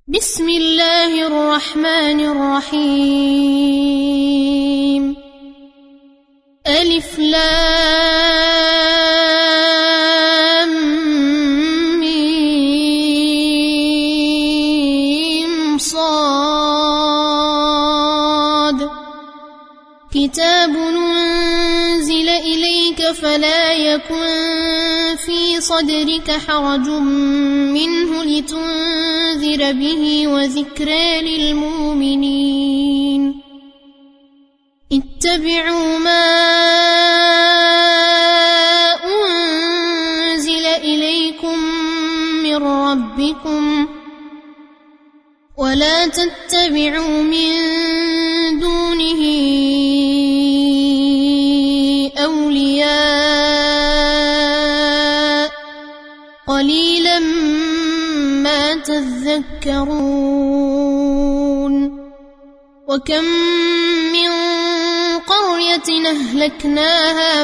بسم الله الرحمن الرحيم ألف لام ميم صاد كتاب أنزل إليك فلا يكن في صدرك حرج منه لتنذر به وذكرى للمؤمنين اتبعوا ما أنزل إليكم من ربكم ولا تتبعوا من دونه أولياء قليلا ما تذكرون وكم من قرية أهلكناها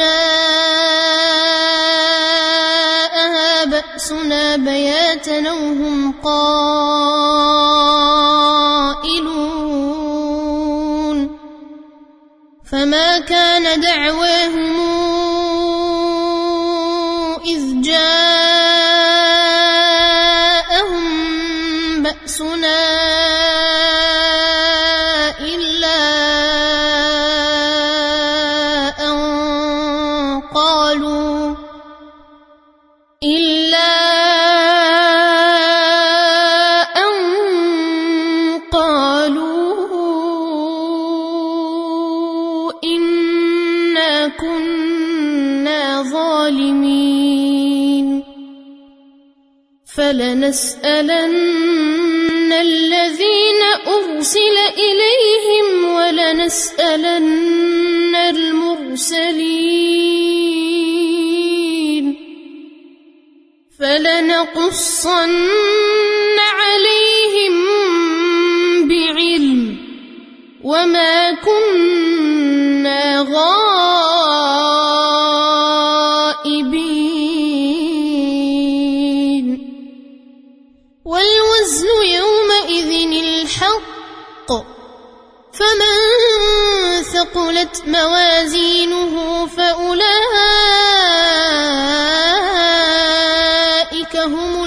فجاءها بأسنا بياتا أو هم قائلون فما كان دعواهم إذ جاءهم بأسنا إلا أن قالوا إنا كنا ظالمين فلنسألن الذين أرسل إليهم ولنسألن المرسلين فلنقصن عليهم بعلم وما كنا غائبين والوزن يومئذ الحق فمن ثقلت موازينه فأولئك هم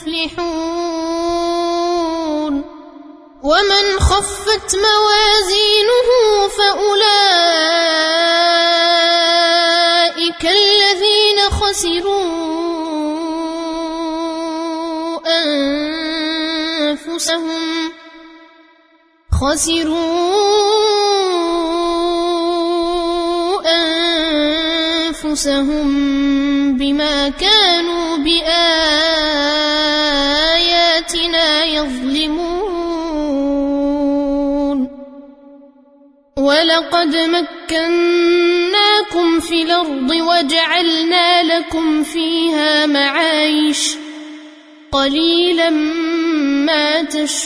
المفلحون ومن خفت موازينه فأولئك الذين خسروا أنفسهم بما كانوا بآياتنا يظلمون ولقد مكناكم في الأرض وجعلنا لكم فيها معايش قليلا ما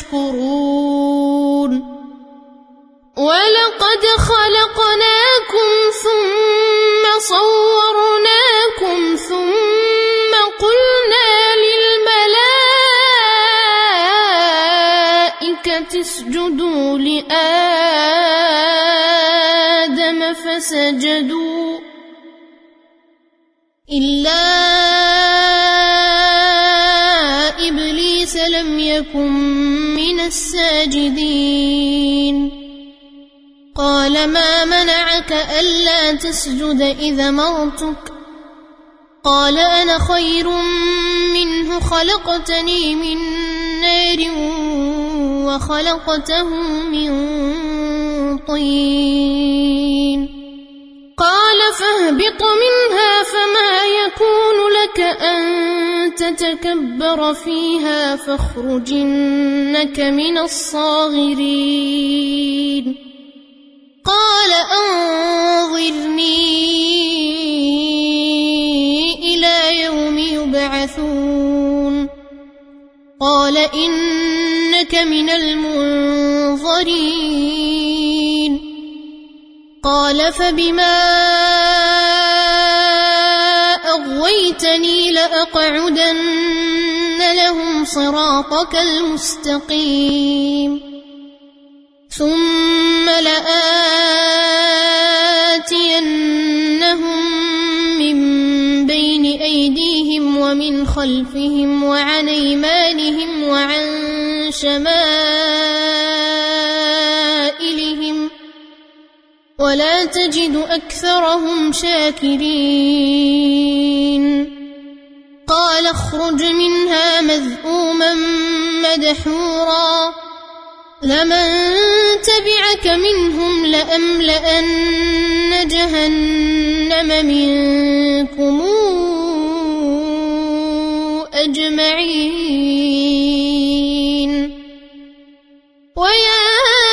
تشكرون ولقد خلقناكم ثم صورناكم ثم قلنا للملائكة اسجدوا لآدم فسجدوا إلا إبليس لم يكن من الساجدين قال ما منعك ألا تسجد إذا أمرتك قال أنا خير منه خلقتني من نار وخلقته من طين قال فاهبط منها فما يكون لك أن تتكبر فيها فاخرج إنك من الصاغرين قال أنظرني إلى يوم يبعثون قال إنك من المنظرين قال فبما أغويتني لأقعدن لهم صراطك المستقيم ثم لآتينهم من بين أيديهم ومن خلفهم وعن أيمانهم وعن شمائلهم ولا تجد أكثرهم شاكرين قال اخرج منها مذءوما مدحورا لمن تبعك منهم لأملأن جهنم منكم أجمعين ويا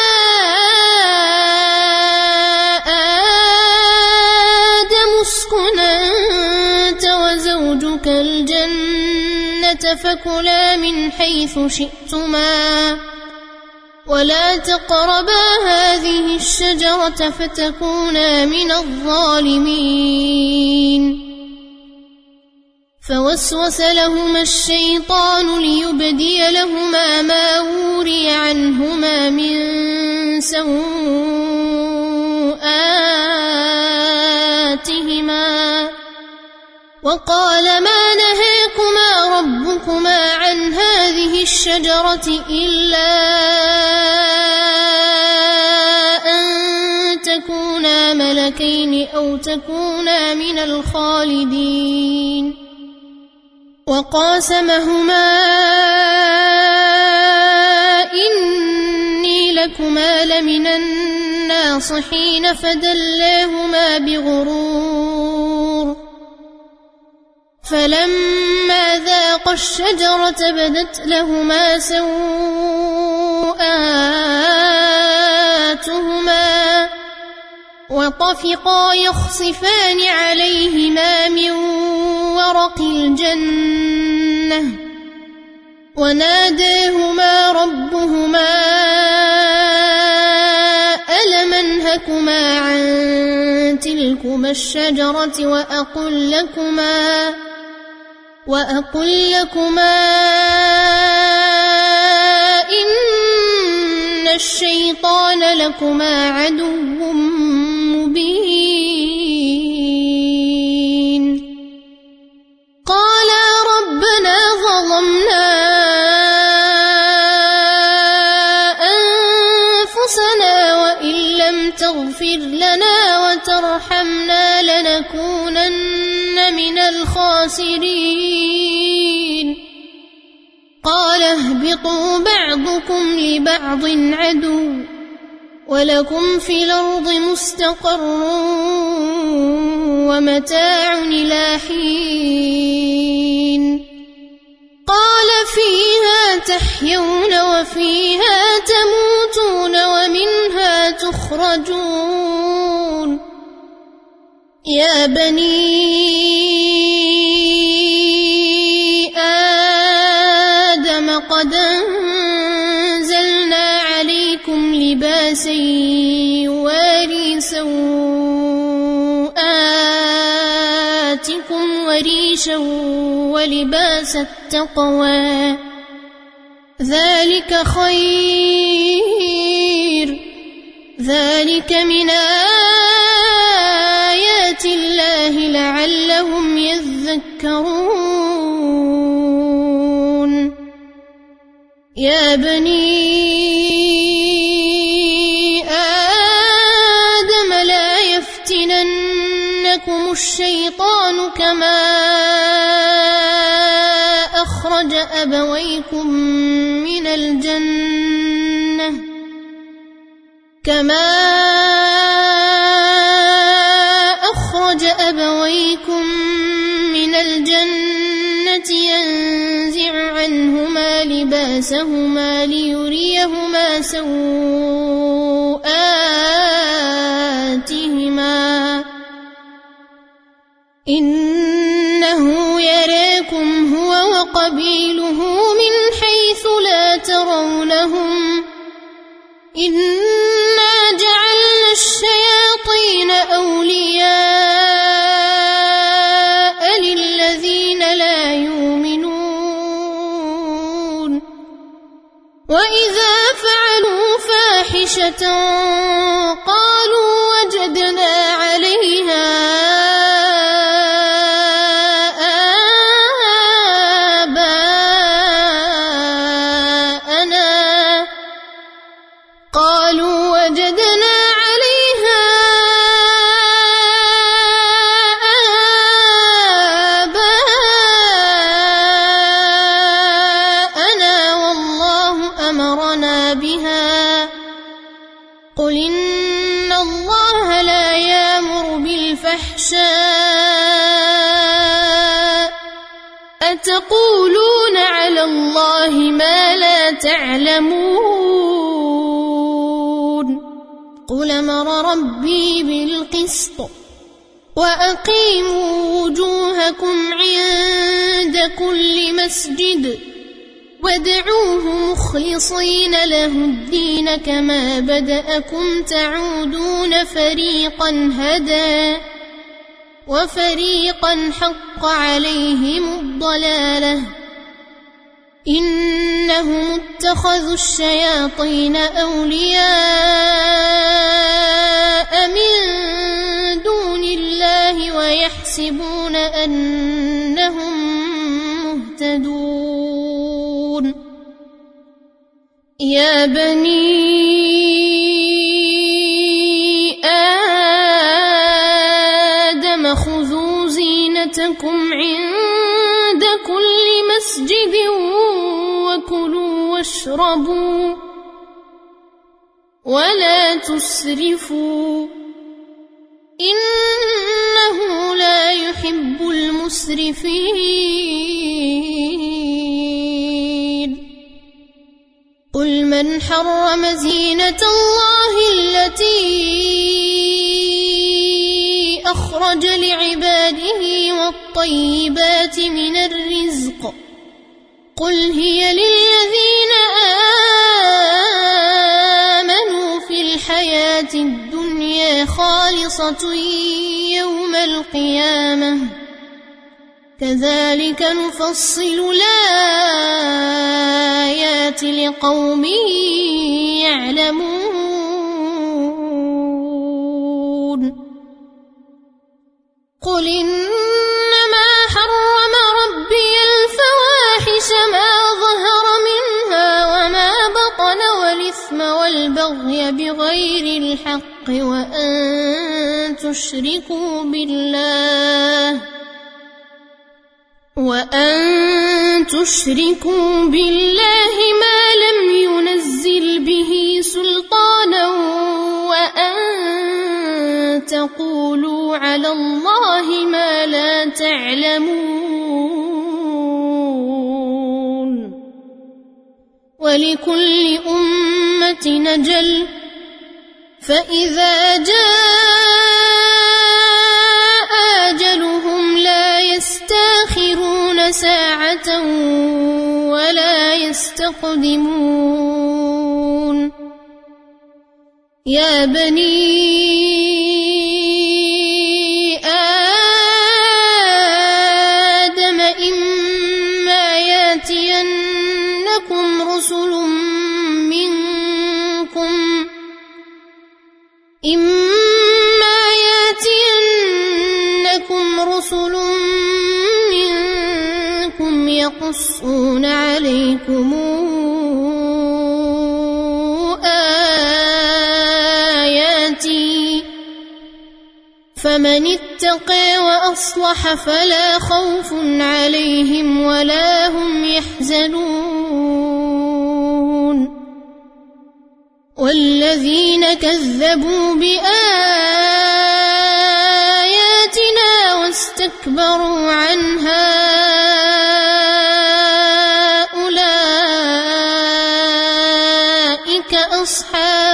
آدم اسكن أنت وزوجك الجنة فكلا من حيث شئتما ولا تقربا هذه الشجرة فتكونا من الظالمين فوسوس لهما الشيطان ليبدي لهما ما وري عنهما من سوآتهما وقال ما نهاكما ربكما عن هذه الشجرة إلا أن تكونا ملكين أو تكونا من الخالدين وقاسمهما إني لكما لمن الناصحين فدلاهما بغرور فلما ذاقا الشجرة بدت لهما سوآتهما وطفقا يخصفان عليهما من ورق الجنة وناداهما ربهما ألم أنهكما عن تلكما الشجرة وأقل لكما إن الشيطان لكما عدو مبين قالا ربنا ظلمنا أنفسنا وإن لم تغفر لنا وترحمنا لنكونن من الخاسرين قال اهبطوا بعضكم لبعض عدو ولكم في الأرض مستقر ومتاع إلى حين قال فيها تحيون وفيها تموتون ومنها تخرجون يا بني آدم قد أنزلنا عليكم لباسا يواري سوآتكم وريشا ولباس التقوى ذلك خير ذلك من آيات الله لعلهم يذكرون يا بني آدم لا يفتننكم الشيطان كما أخرج أبويكم من الجنة ينزع عنهما لباسهما ليريهما سوآتهما إنه يراكم هو وقبيله من حيث لا ترونهم إنا جعلنا الشياطين أولياء للذين لا يؤمنون وإذا فعلوا فاحشة قالوا وجدنا عليها قل إن الله لا يأمر بالفحشاء أتقولون على الله ما لا تعلمون قل أمر ربي بالقسط وأقيموا وجوهكم عند كل مسجد وادعوه مخلصين له الدين كما بدأكم تعودون فريقا هدى وفريقا حق عليهم الضلالة إنهم اتخذوا الشياطين أولياء من دون الله ويحسبون أنهم مهتدون يا بني آدم خذوا زينتكم عند كل مسجد وكلوا واشربوا ولا تسرفوا إنه لا يحب المسرفين قل من حرم زينة الله التي أخرج لعباده والطيبات من الرزق قل هي للذين آمنوا في الحياة الدنيا خالصة يوم القيامة كذلك نفصل الآيات لقوم يعلمون قل إنما حرم ربي الفواحش ما ظهر منها وما بطن والإثم والبغي بغير الحق وأن تشركوا بالله ما لم ينزل به سلطانا وأن تقولوا على الله ما لا تعلمون ولكل أمة أجل فإذا جاء أجلهم لا يستأخرون ساعة ولا يستقدمون يا بني آدم إما يأتينكم رسل منكم يقصون عليكم آياتي فمن اتقى وأصلح فلا خوف عليهم ولا هم يحزنون والذين كذبوا بآياتنا واستكبروا عنها أولئك أصحاب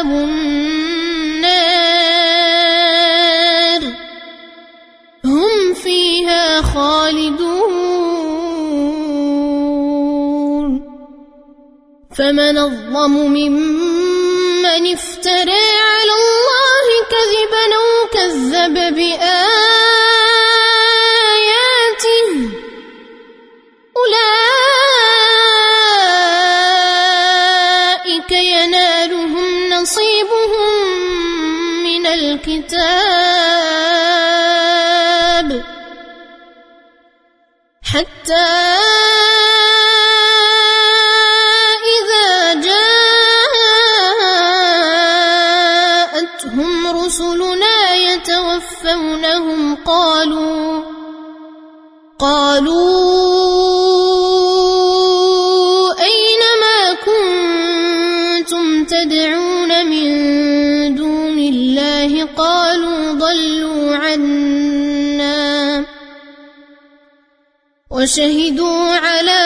النار هم فيها خالدون فمن الظلم ممن افترى على الله كذبا أو كذب بآياته أولئك ينالهم نصيبهم من الكتاب حتى إذا جاءتهم رسلنا يتوفونهم قالوا أين ما كنتم تدعون من دون الله قالوا ضلوا عنا وشهدوا على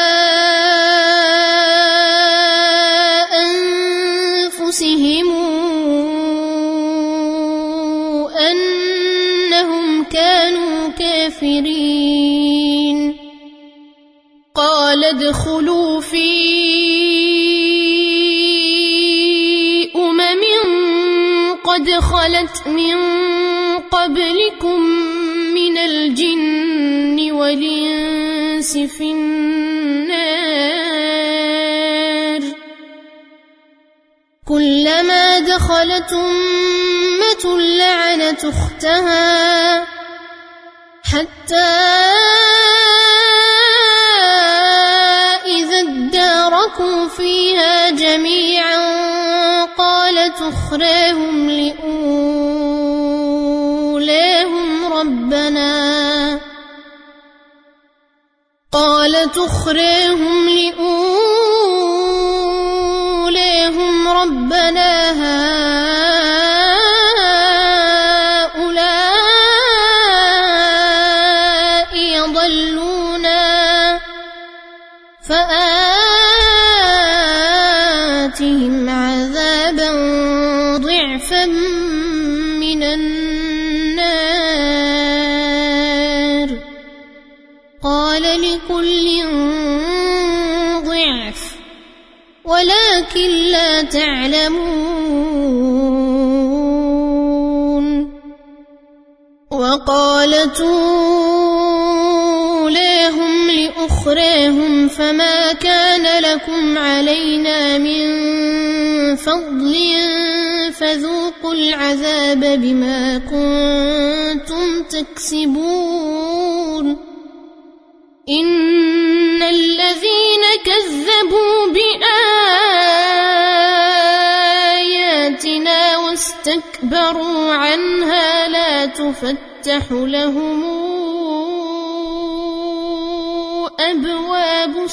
أنفسهم أنهم كانوا كافرين قال ادخلوا في قد خلت من قبلكم من الجن والإنس في النار كلما دخلت أمة لعنت أختها حتى إذا اداركوا فيها جميعا قالت أخراهم لأولاهم ربنا هؤلاء يضلونا فآتهم عذابا ضعفا من النار قال لكل ضعف ولكن لا تعلمون وقالت أولاهم لأخراهم فما كان لكم علينا من فضل فذوقوا العذاب بما كنتم تكسبون إن الذين كذبوا بآياتنا واستكبروا عنها لا تفتح لهم أبواب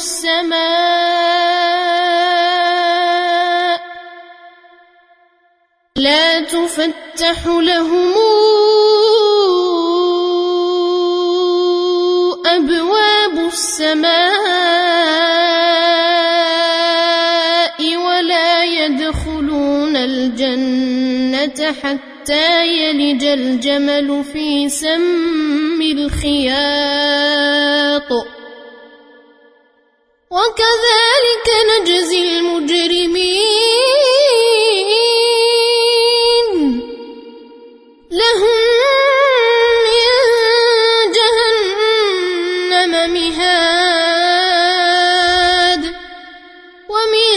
السماء ولا يدخلون الجنة حتى يلج الجمل في سم الخياط وكذلك نجزي المجرمين لهم من جهنم مهاد ومن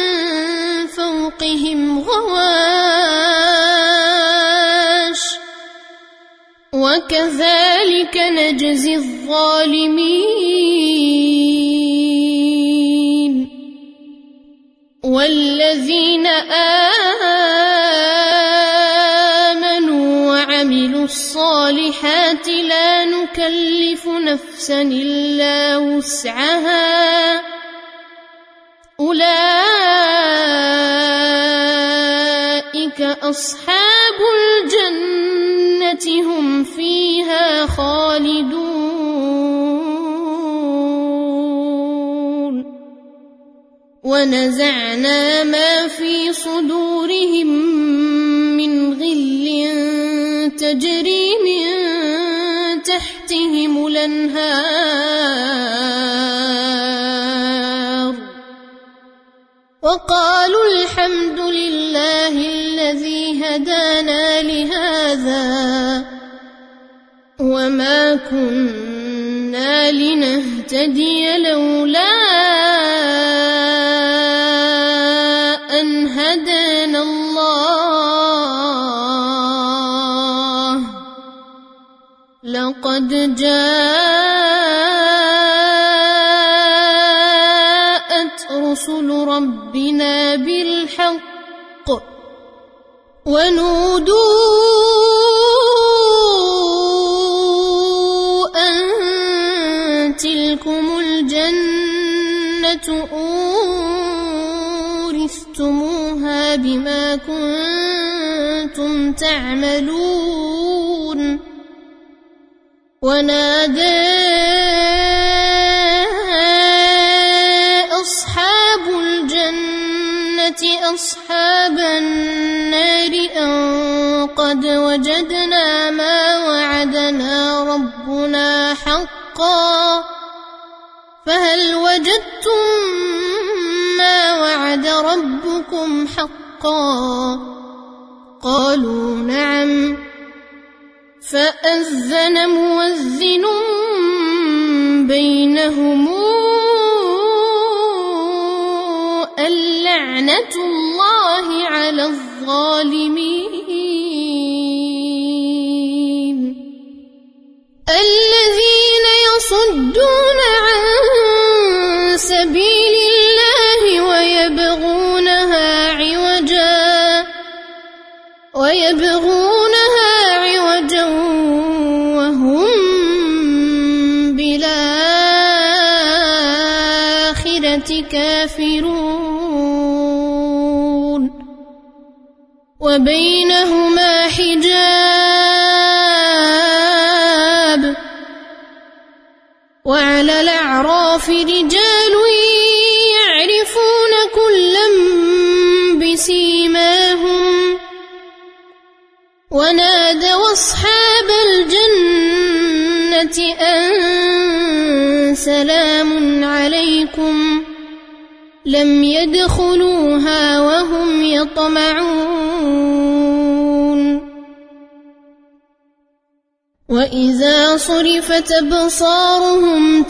فوقهم غواش وكذلك نجزي الظالمين والذين آمنوا وعملوا الصالحات لا نكلف نفسا إلا وسعها أولئك أصحاب الجنة هم فيها خالدون ونزعنا ما في صدورهم من غل تجري من تحتهم الأنهار وقالوا الحمد لله الذي هدانا لهذا وما كنا لنهتدي لولا أن هدانا الله لقد جاءت رسل ربنا بالحق ونودوا أن تلكم الجنة أورثتموها بما كنتم تعملون ونادى أصحاب الجنة أصحاب النار أن قد وجدنا ما وعدنا ربنا حقا فهل وجدتم ما وعد ربكم حقا قالوا نعم فأذن مؤذن بينهم اللعنة الله على الظالمين الذين يصدون عن سبيل الله ويبغونها عوجا وهم بالآخرة كافرون وبينهما حجاب وعلى الأعراف رجال يعرفون كلا بسيماهم ونادوا أصحاب الجنة أن سلام عليكم لم يدخلوها وهم يطمعون وإذا صرفت أبصارهم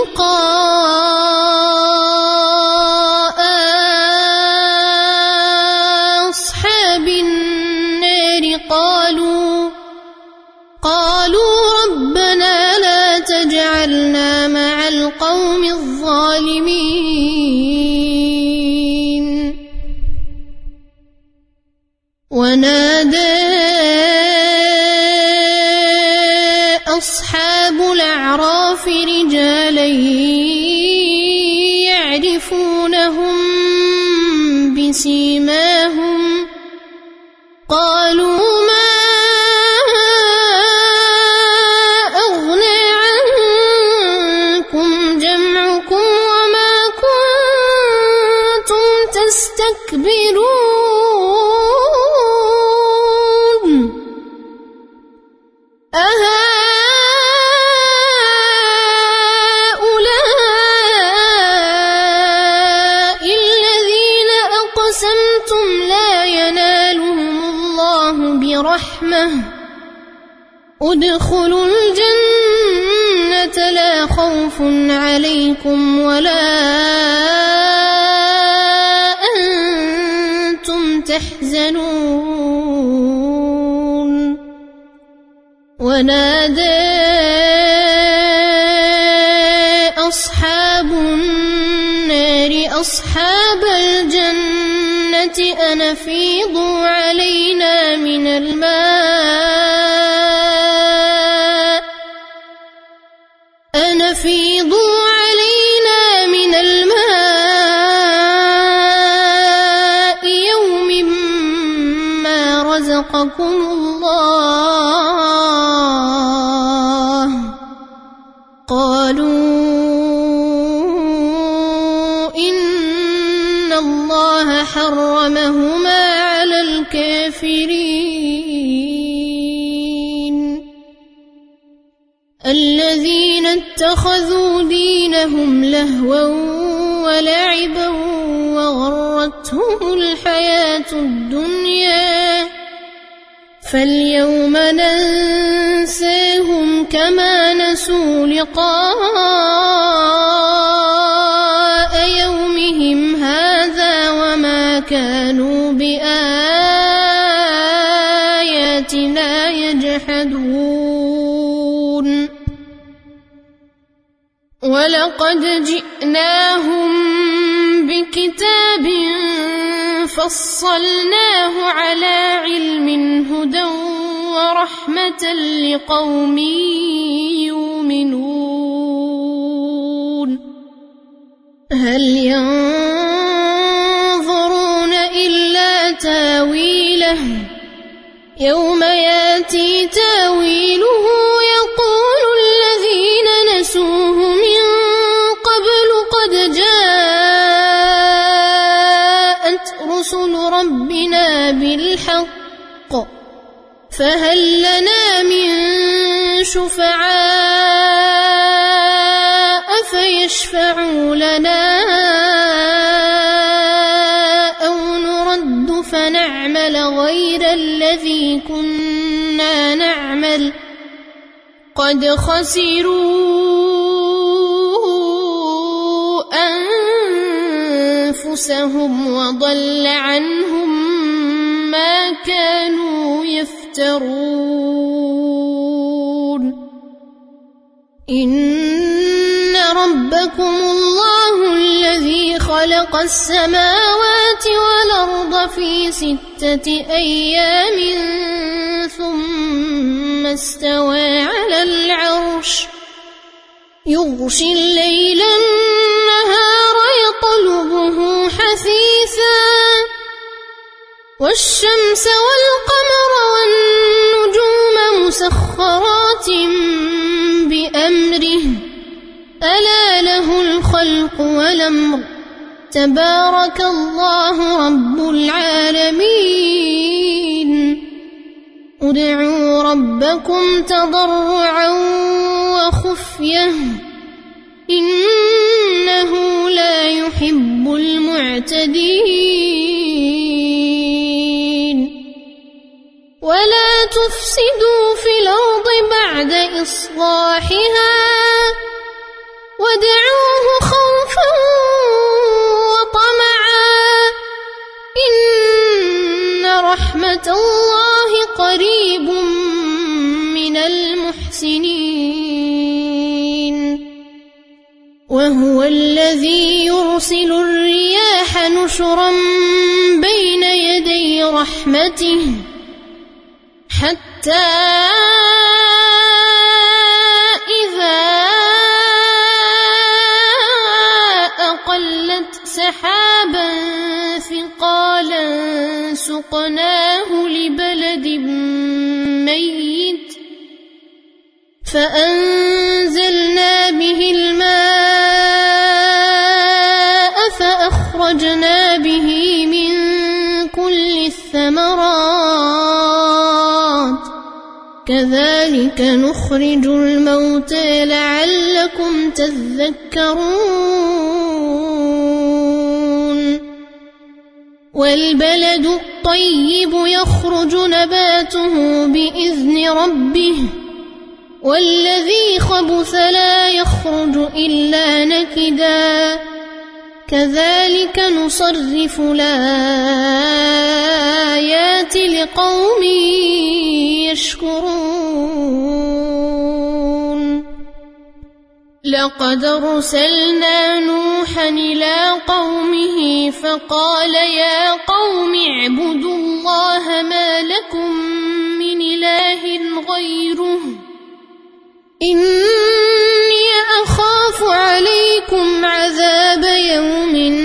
تلقاء أصحاب النار قالوا ربنا لا تجعلنا مع القوم الظالمين ونادى أصحاب الأعراف رجالا يعرفونهم بسيماهم قالوا ما أغنى عنكم جمعكم وما كنتم تستكبرون أهؤلاء الذين أقسمتم لا ينالهم الله برحمة ادخلوا الجنة لا خوف عليكم ولا أنتم تحزنون ونادى أصحاب النار أصحاب الجنة أن أفيضوا علينا من الماء يوم ما رزقكم الله قالوا إن الله حرمهما على الكافرين الذين اتخذوا دينهم لهوا ولعبا وغرتهم الحياة الدنيا فاليوم ننساهم كما نسوا لقاء يومهم هذا وما كانوا بآياتنا يجحدون ولقد جئناهم بكتاب فصلناه على علم هدى ورحمة لقوم يؤمنون هل ينظرون إلا تاويله يوم ياتي تاويله يقول الذين نسوه من قبل قد جاءت رسل ربنا بالحق فهل لنا من شفعاء فيشفعوا لنا أو نرد فنعمل غير الذي كنا نعمل قد خسروا أنفسهم وضل عنهم ما كانوا يفترون إن ربكم الله الذي خلق السماوات والأرض في 6 أيام ثم استوى على العرش يغشي الليل النهار يطلبه حثيثا والشمس والقمر والنجوم مسخرات بأمره ألا له الخلق والأمر تبارك الله رب العالمين ادعوا ربكم تضرعا وخفية إنه لا يحب المعتدين ولا تفسدوا في الأرض بعد إصلاحها وادعوه خوفا وطمعا إن رحمة الله قريب من المحسنين وهو الذي يرسل الرياح نشرا بين يدي رحمته حتى إذا أقلت سحابا ثقالا سقناه لبلد ميت فأنزلنا به الماء فأخرجنا به من كل الثمرات كذلك نخرج الموتى لعلكم تذكرون والبلد الطيب يخرج نباته بإذن ربه والذي خبث لا يخرج إلا نكدا كذلك نصرف الآيات لقوم يشكرون لقد أرسلنا نوحا إلى قومه فقال يا قوم اعبدوا الله ما لكم من إله غيره إني أخاف عليكم عذاب يوم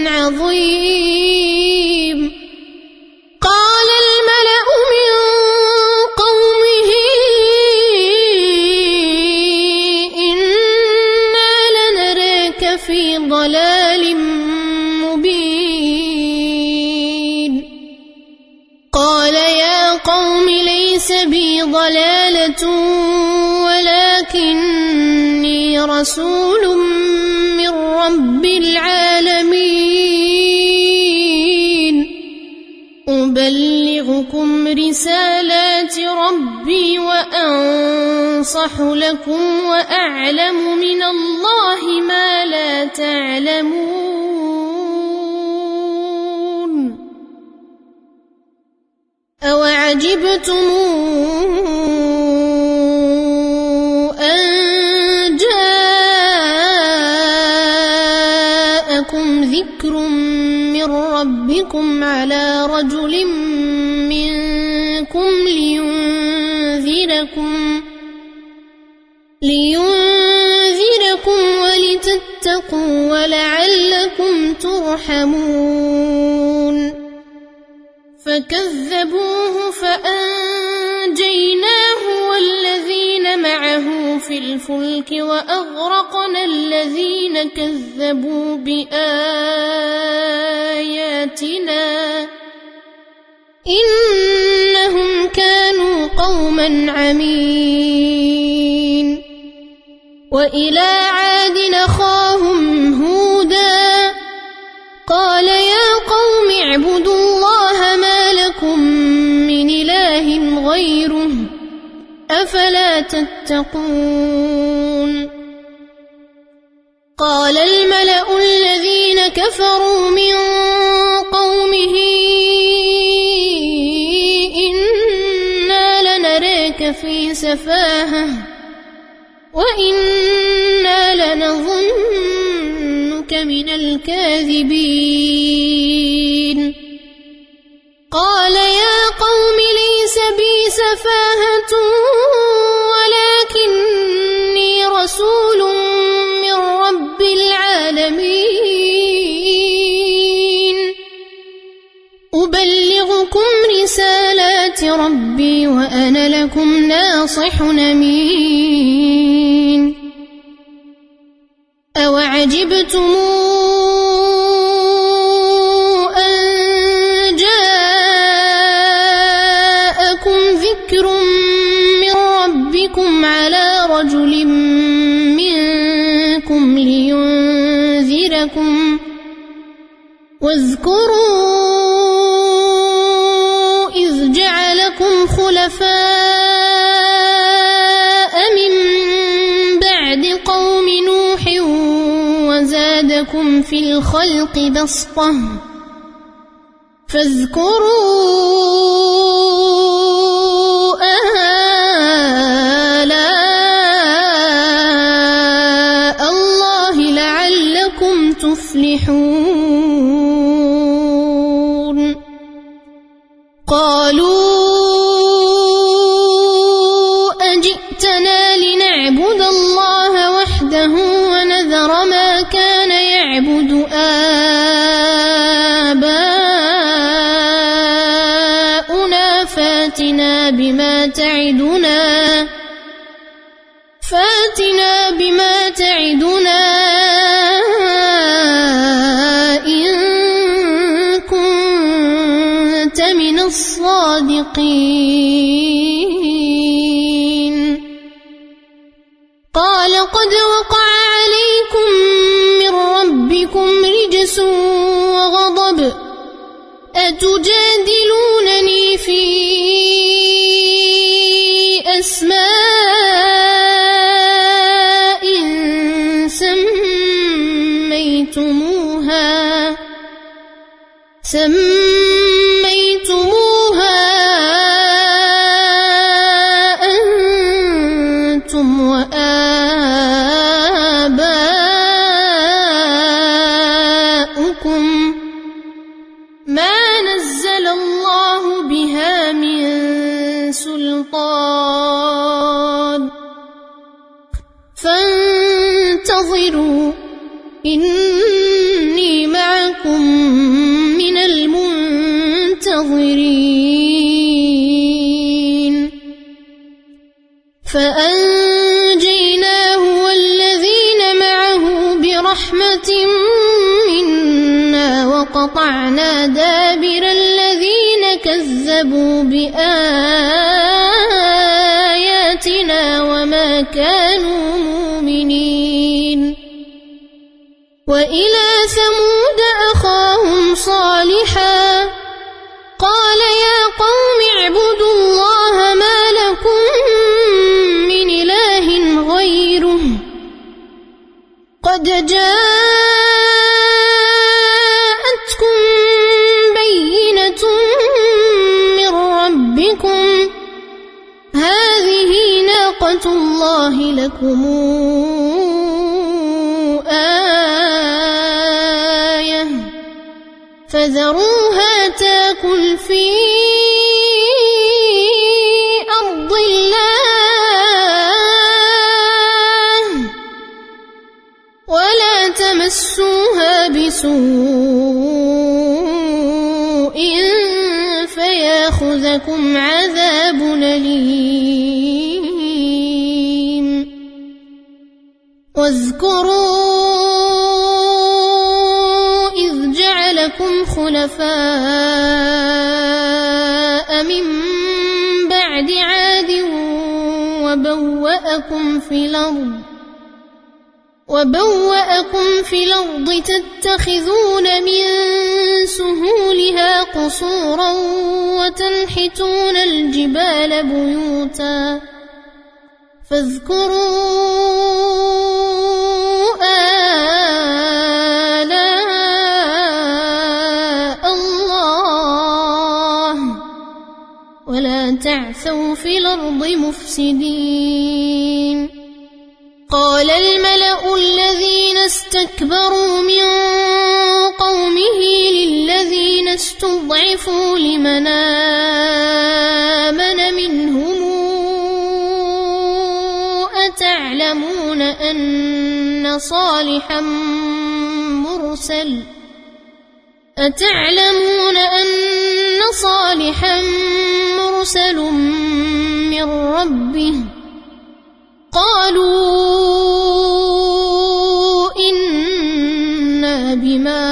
عظيم قال الملأ من قومه إنا لنراك في ضلال مبين قال يا قوم ليس بي ضلالة ولكني رسول من رب العالمين أبلغكم رسالات ربي وأنصح لكم وأعلم من الله ما لا تعلمون أوعجبتم أن جاءكم ذكر من ربكم على رجل منكم لينذركم ولتتقوا ولعلكم ترحمون فكذبوه فأنجيناه والذين معه في الفلك وأغرقنا الذين كذبوا بآياتنا إنهم كانوا قوما عمين وإلى عاد أخاهم هودا قال يا قوم اعبدوا الله ما لكم من إله غيره أفلا تتقون قال الملأ الذين كفروا من قومه إنا لنراك في سفاهة وإنا لنظنك من الكاذبين قال يا قوم ليس بي سفاهة ولكني رسول من رب العالمين أبلغكم رسالات ربي وأنا لكم ناصح أمين أوعجبتم أن جاءكم ذكر من ربكم على رجل منكم لينذركم واذكروا إذ جعلكم خلفاء من بعد قوم نوح وزادكم في الخلق بسطة فاذكروا آلاء الله لعلكم تفلحون قالوا أجئتنا لنعبد الله وحده ونذر ما كان يعبد آباؤنا فاتنا بما تعدنا إن كنت من الصادقين قال قد وقع عليكم من ربكم رجس وغضب أتجادلونني في أسماء سميتموها أنتم وآباؤكم ما نزل الله بها من سلطان فانتظروا إني معكم من المنتظرين فأنجيناه والذين معه برحمة منا وقطعنا دابر الذين كذبوا بآياتنا وما كانوا مؤمنين وإلى ثمود أخاهم صالحا قال يا قوم اعبدوا الله ما لكم من إله غيره قد جاءتكم بينة من ربكم لكم آية فذروها تاكل في أرض الله ولا تمسوها بسوء فياخذكم عذاب أليم واذكروا إذ جعلكم خلفاء من بعد عاد وبوأكم في الأرض تتخذون من سهولها قصورا وتنحتون الجبال بيوتا فاذكروا آلاء الله ولا تعثوا في الأرض مفسدين قال الملأ الذين استكبروا من قومه للذين استضعفوا لمن آمن منهم أتعلمون أن صالحا مرسل من ربه قالوا إنا بما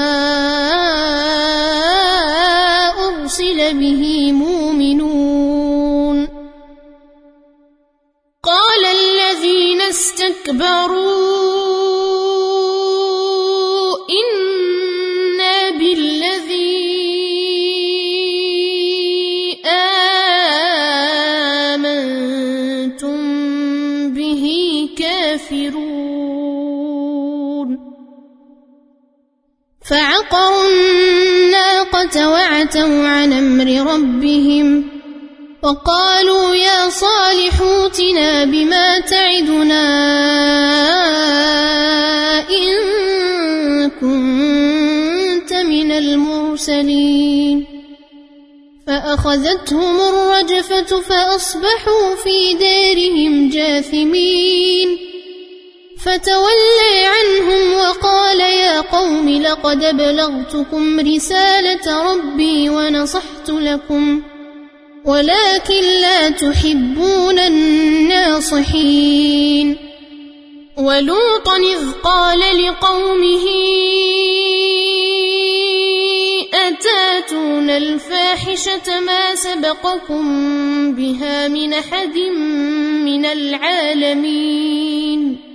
أرسل به مؤمنون قال الذين استكبروا إنا بالذي آمنتم به كافرون فعقروا الناقة وعتوا عن أمر ربهم وقالوا يا صالح ائتنا بما تعدنا إن كنت من المرسلين فأخذتهم الرجفة فأصبحوا في دارهم جاثمين فتولى عنهم وقال يا قوم لقد أبلغتكم رسالة ربي ونصحت لكم ولكن لا تحبون الناصحين ولوطا إذ قال لقومه أتاتون الفاحشة ما سبقكم بها من أحد من العالمين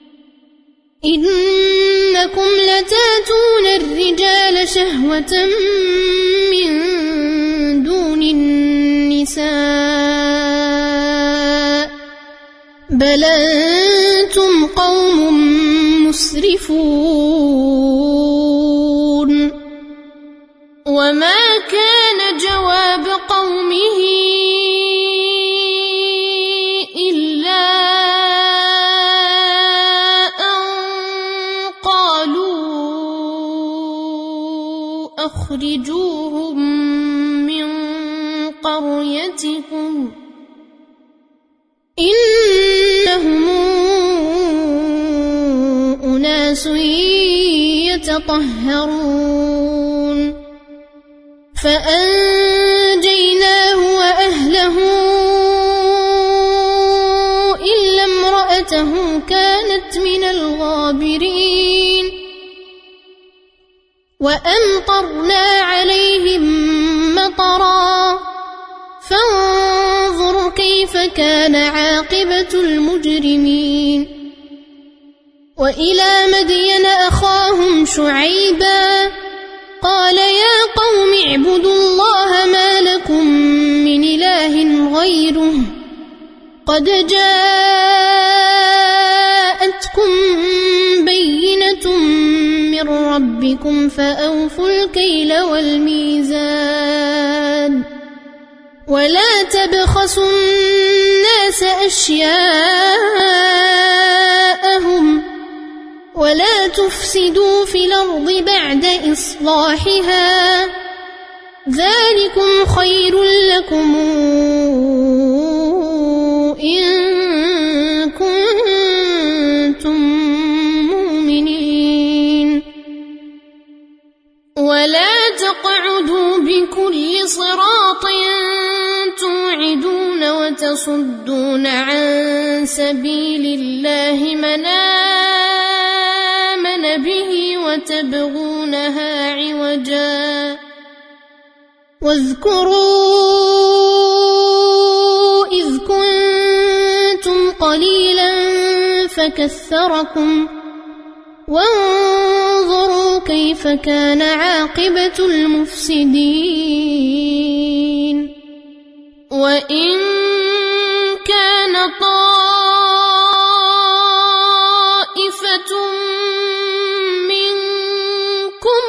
إنكم لتاتون الرجال شهوة من دون النساء بل أنتم قوم مسرفون وما كان جواب قومه إلا أن قالوا أخرجوهم من قريتكم إنهم أناس يتطهرون فأنجيناه وأهله إلا امرأته كانت من الغابرين وأمطرنا عليهم مطرا فانظر كيف كان عاقبة المجرمين وإلى مدين أخاهم شعيبا قال يا قوم اعبدوا الله ما لكم من إله غيره قد جاءتكم بينة من ربكم فأوفوا الكيل والميزان ولا تبخسوا الناس أشياء تفسدوا في الأرض بعد إصلاحها ذلكم خير لكم إن كنتم مؤمنين ولا تقعدوا بكل صراط توعدون وتصدون عن سبيل الله من آمن به وتبغونها عوجا واذكروا إذ كنتم قليلا فكثركم وانظروا كيف كان عاقبة المفسدين وإن كان طائفة منكم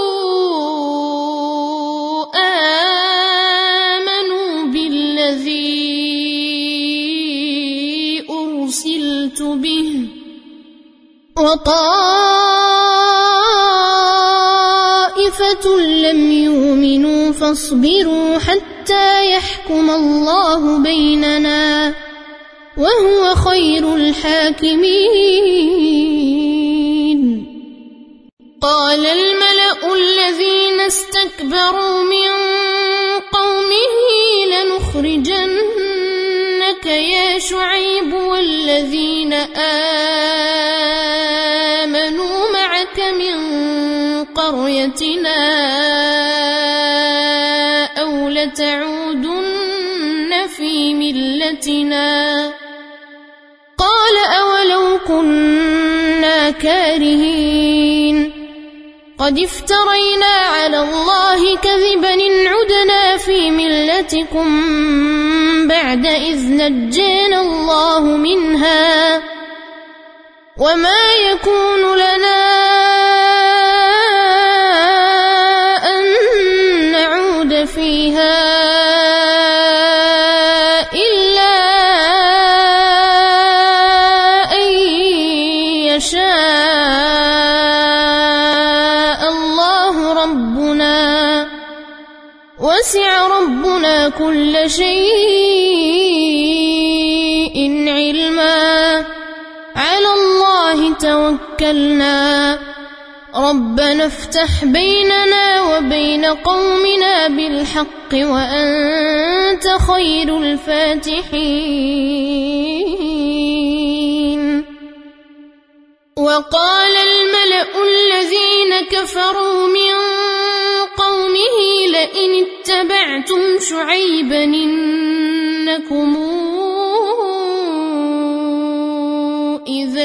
آمنوا بالذي أرسلت به وطائفة لم يؤمنوا فاصبروا حتى يحكم الله بيننا وهو خير الحاكمين قال الملأ الذين استكبروا من قومه لنخرجنك يا شعيب والذين آمنوا معك من قريتنا أو لتعودن في ملتنا قال أولو كنا كارهين قد افترينا على الله كذبا إن عدنا في ملتكم بعد إذ نجينا الله منها وما يكون لنا أن نعود فيها إلا أن يشاء الله ربنا وسع ربنا كل شيء علما على الله توكلنا ربنا افتح بيننا وبين قومنا بالحق وأنت خير الفاتحين وقال الملأ الذين كفروا من قومه لئن اتبعتم شعيبا إنكم إذا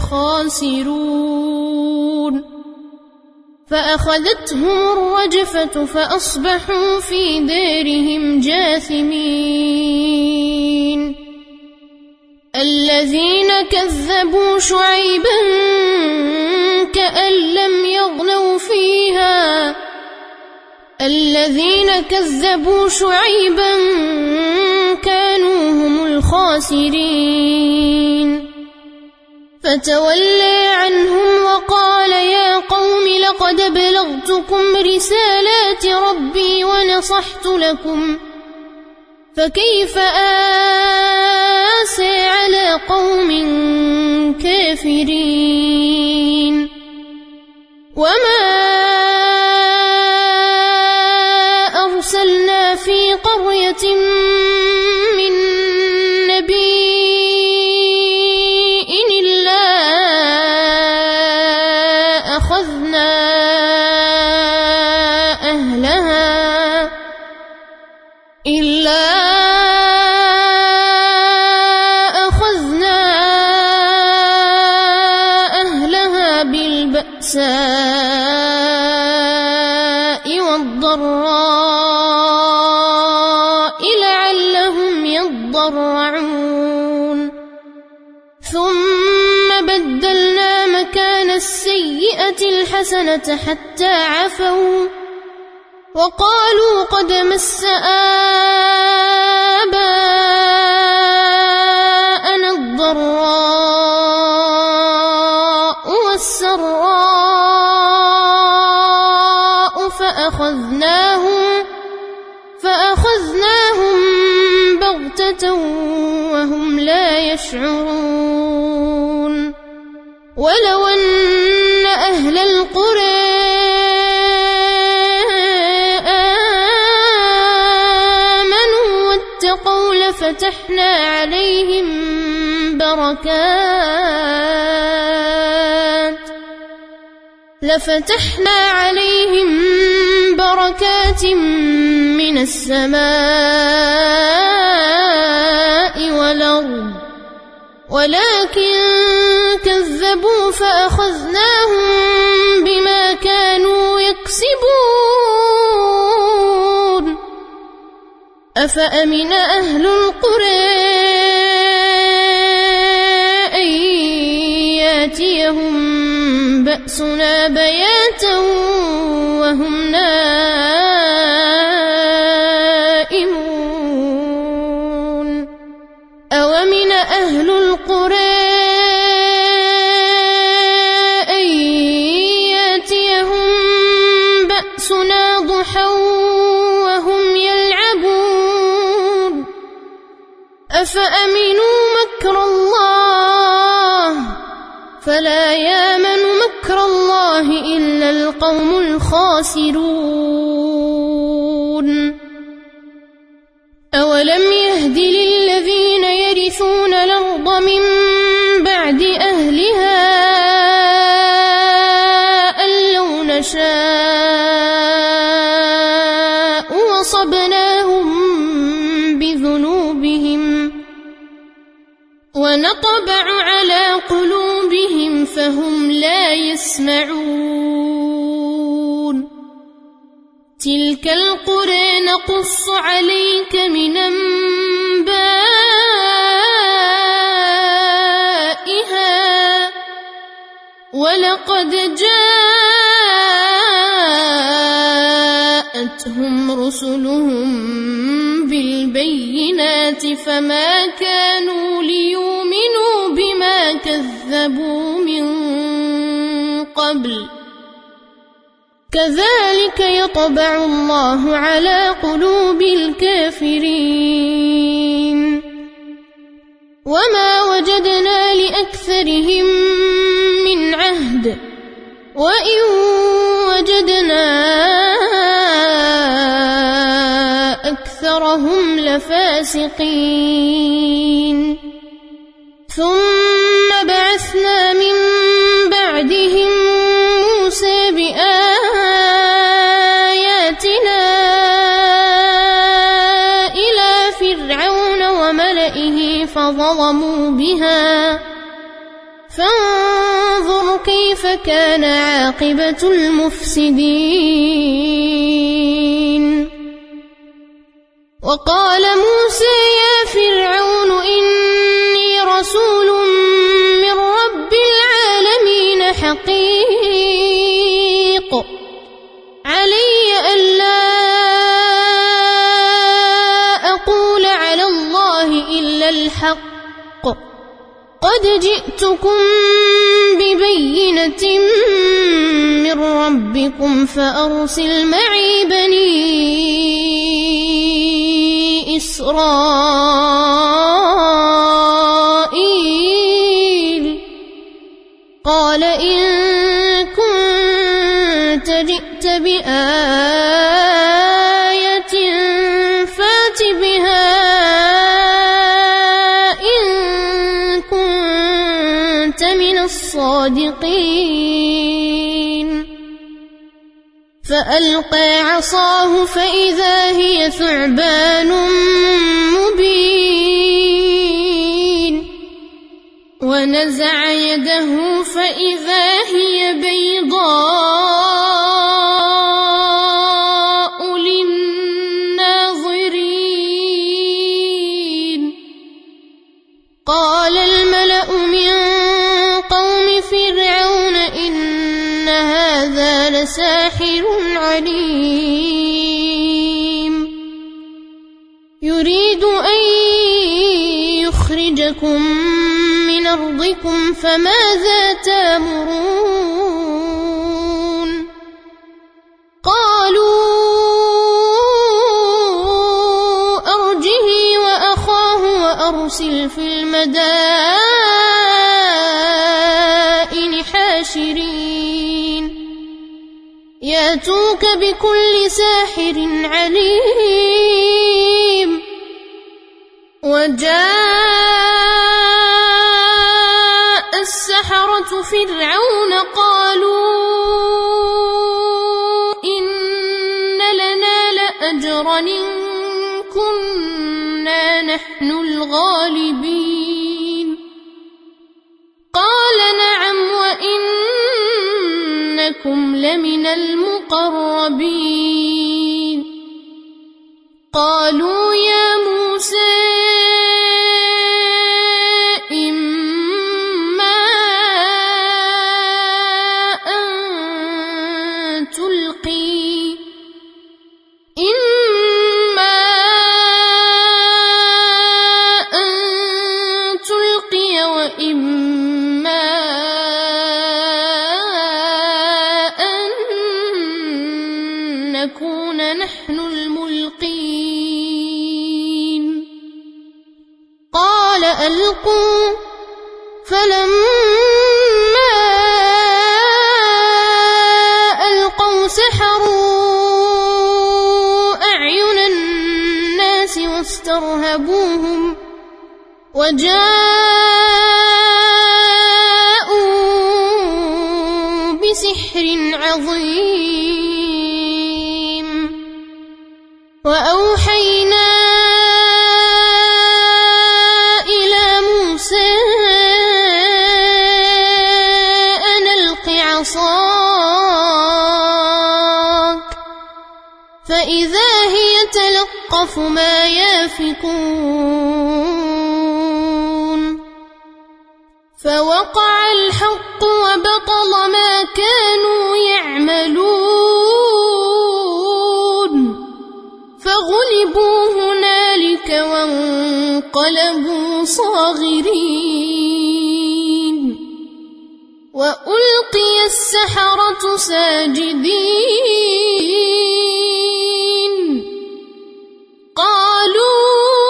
لخاسرون فأخذتهم الرجفة فأصبحوا في دارهم جاثمين الذين كذبوا شعيبا كأن لم يغنوا فيها الذين كذبوا شعيبا كانوا هم الخاسرين فتولى عنهم وقال يا قوم لقد بلغتكم رسالات ربي ونصحت لكم فكيف آسى على قوم كافرين وما أرسلنا في قرية من نبي إلا أخذنا أهلها بالبأساء والضراء لعلهم يضرعون ثم بدلنا مكان السيئة الحسنة حتى عفوا وقالوا قد مس آباءنا الضراء والسراء فأخذناهم بغتة وهم لا يشعرون ولو أن أهل القرى آمنوا واتقوا لفتحنا عليهم بركات من السماء والأرض ولكن كذبوا فأخذناهم بما كانوا يكسبون أفأمن أهل القرى أن ياتيهم بأسنا بياتا وهم نائمون أومن أهل القرى أن ياتيهم بأسنا ضحى وهم يلعبون أفأمنوا مكر الله فلا يامن مكر الله إلا القوم الخاسرون أولم يهد للذين يرثون الأرض من بعد أهلها أن لو نشاء وصبناهم بذنوبهم ونطبع على قلوبهم فهم لا يسمعون تلك القرى نقص عليك من أنبائها ولقد جاءتهم رسلهم بالبينات فما كانوا ليؤمنوا بما كذبوا من قبل كذلك يطبع الله على قلوب الكافرين وما وجدنا لأكثرهم من عهد وإن وجدنا أكثرهم لفاسقين ثم بعثنا من بعدهم موسى بآياتنا إلى فرعون وملئه فظلموا بها فانظر كيف كان عاقبة المفسدين وقال موسى يا فرعون إني رسول من رب العالمين حقيق علي ألا أقول على الله إلا الحق قد جئتكم ببينة من ربكم فأرسل معي بني إسرائيل قال إن كنت جئت بآية فات بها إن كنت من الصادقين فألقى عصاه فإذا هي ثعبان مبين ونزع يده فإذا هي بيضاء للناظرين قال الملأ من قوم فرعون إن هذا لساحر عليم يريد أن يخرجكم من أرضكم فماذا تأمرون قالوا فأرسل في المدائن حاشرين يأتوك بكل ساحر عليم وجاء السحرة فرعون قالوا إن لنا لأجرا إن كنا نحن الغالبين قال نعم وإنكم لمن المقربين قالوا يا موسى إما أن تلقي وإما أن نكون نحن الملقين قال ألقوا فلما ألقوا سحروا أعين الناس واسترهبوهم وجاءوا بسحر عظيم وأوحينا إلى موسى أن ألق عصاك فإذا هي تلقف ما يافكون فوقع الحق وبطل ما كانوا يعملون فغلبوا هنالك وانقلبوا صاغرين وألقي السحرة ساجدين قالوا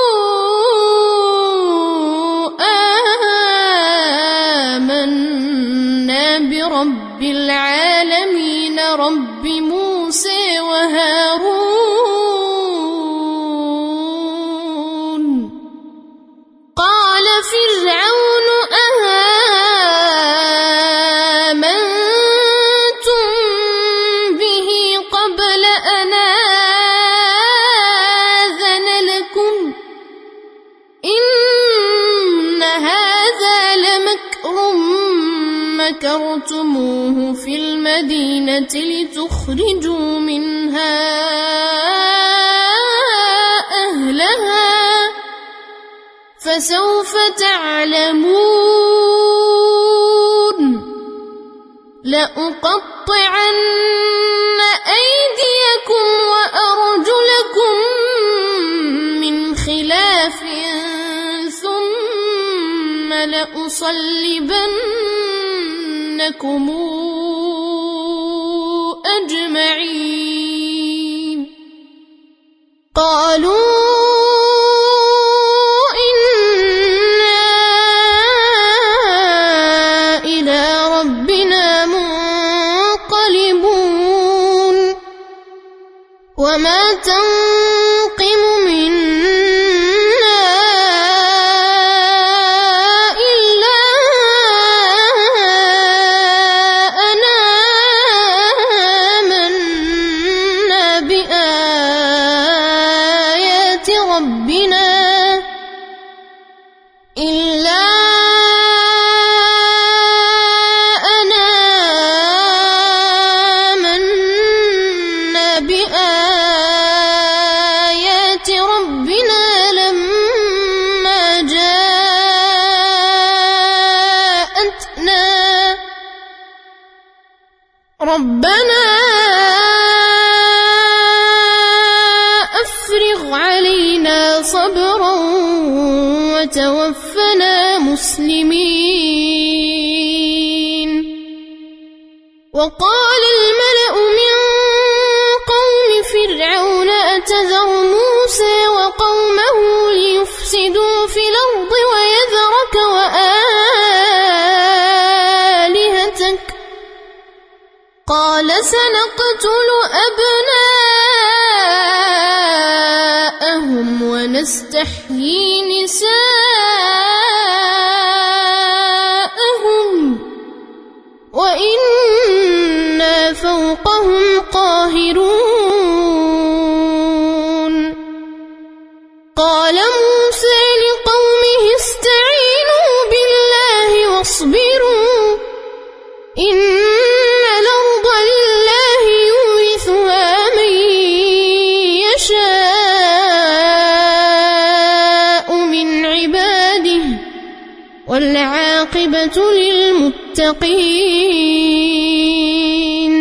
آمنا برب العالمين رب موسى وهارون قال فرعون آمنتم به قبل أن آذن لكم إن هذا لمكر مكرتموه في المدينة لتخرجوا منها أهلها فسوف تعلمون لأقطعن أيديكم وأرجلكم من خلاف ثم لأصلبنكم أجمعين قالوا إنا إلى ربنا منقلبون وما تنقم منا إلا أن آمنا بآيات ربنا لما جاءتنا ربنا أفرغ علينا صبرا وتوفنا مسلمين وقال الملأ من قوم فرعون أتذر موسى وقومه ليفسدوا في الأرض سنقتل أبناءهم ونستحيي نساءهم وإنا فوقهم قاهرون قال موسى لقومه استعينوا بالله واصبروا إن الأرض لله يورثها من يشاء من عباده والعاقبة للمتقين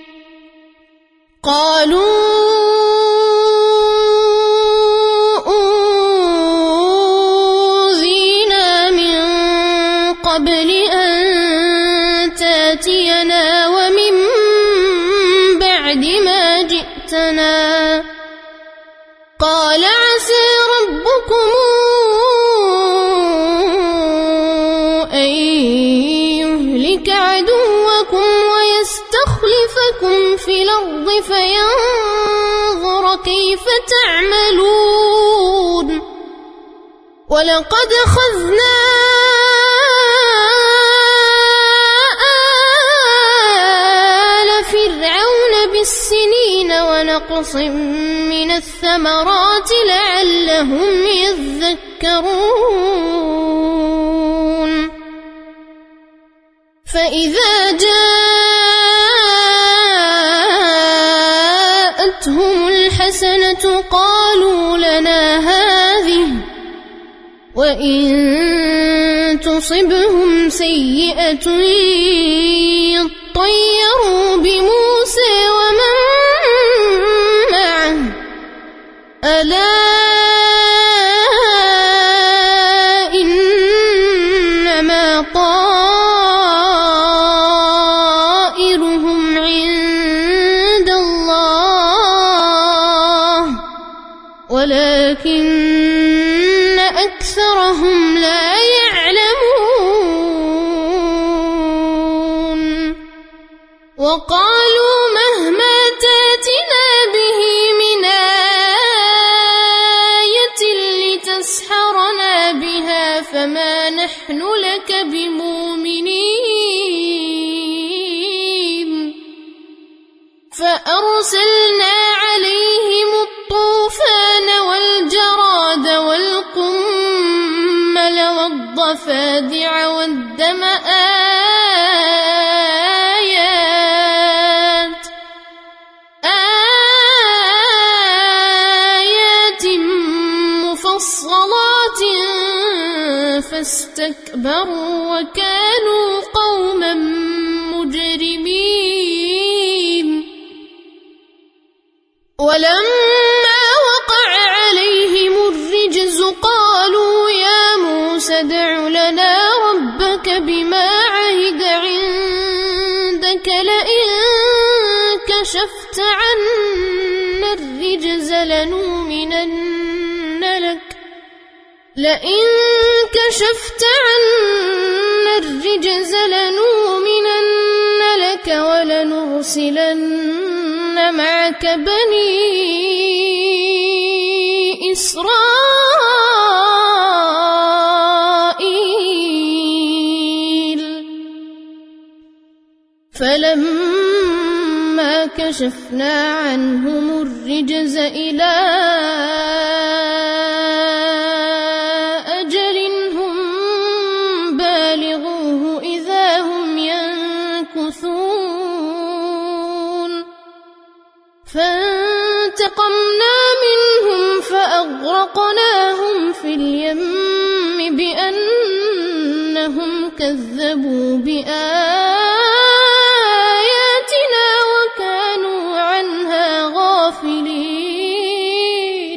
قالوا أوذينا من قبل أن تاتينا ومن بعد ما جئتنا قال عسى ربكم أن يهلك عدوكم ويستخلفكم في الأرض فينظر كيف تعملون ولقد أخذنا آل فرعون بالسنين ونقص من الثمرات لعلهم يذكرون فإذا جاءتهم الحسنة قالوا لنا هذه وإن تصبهم سيئة يطيروا بموسى ومن معه ألا إنما طائرهم عند الله ولكن أكثرهم لا يعلمون وقالوا مهما تاتنا به من آية لتسحرنا بها فما نحن لك بمؤمنين فأرسلنا عليهم الطوفان والجراد والقمل والضفادع والدم آيات مفصلات فاستكبروا وكانوا قوما مجرمين ولما وقع عليهم الرجز قالوا يا موسى ادع لنا ربك بما عهد عندك كشفت عنا الرجز لئن كشفت عنا الرجز لنؤمنن لك ولنرسلن معك بني إسرائيل فلما كشفنا عنهم الرجز إلى أجل هم بالغوه إذا هم ينكثون فانتقمنا منهم فأغرقناهم في اليم بأنهم كذبوا بآياتنا وكانوا عنها غافلين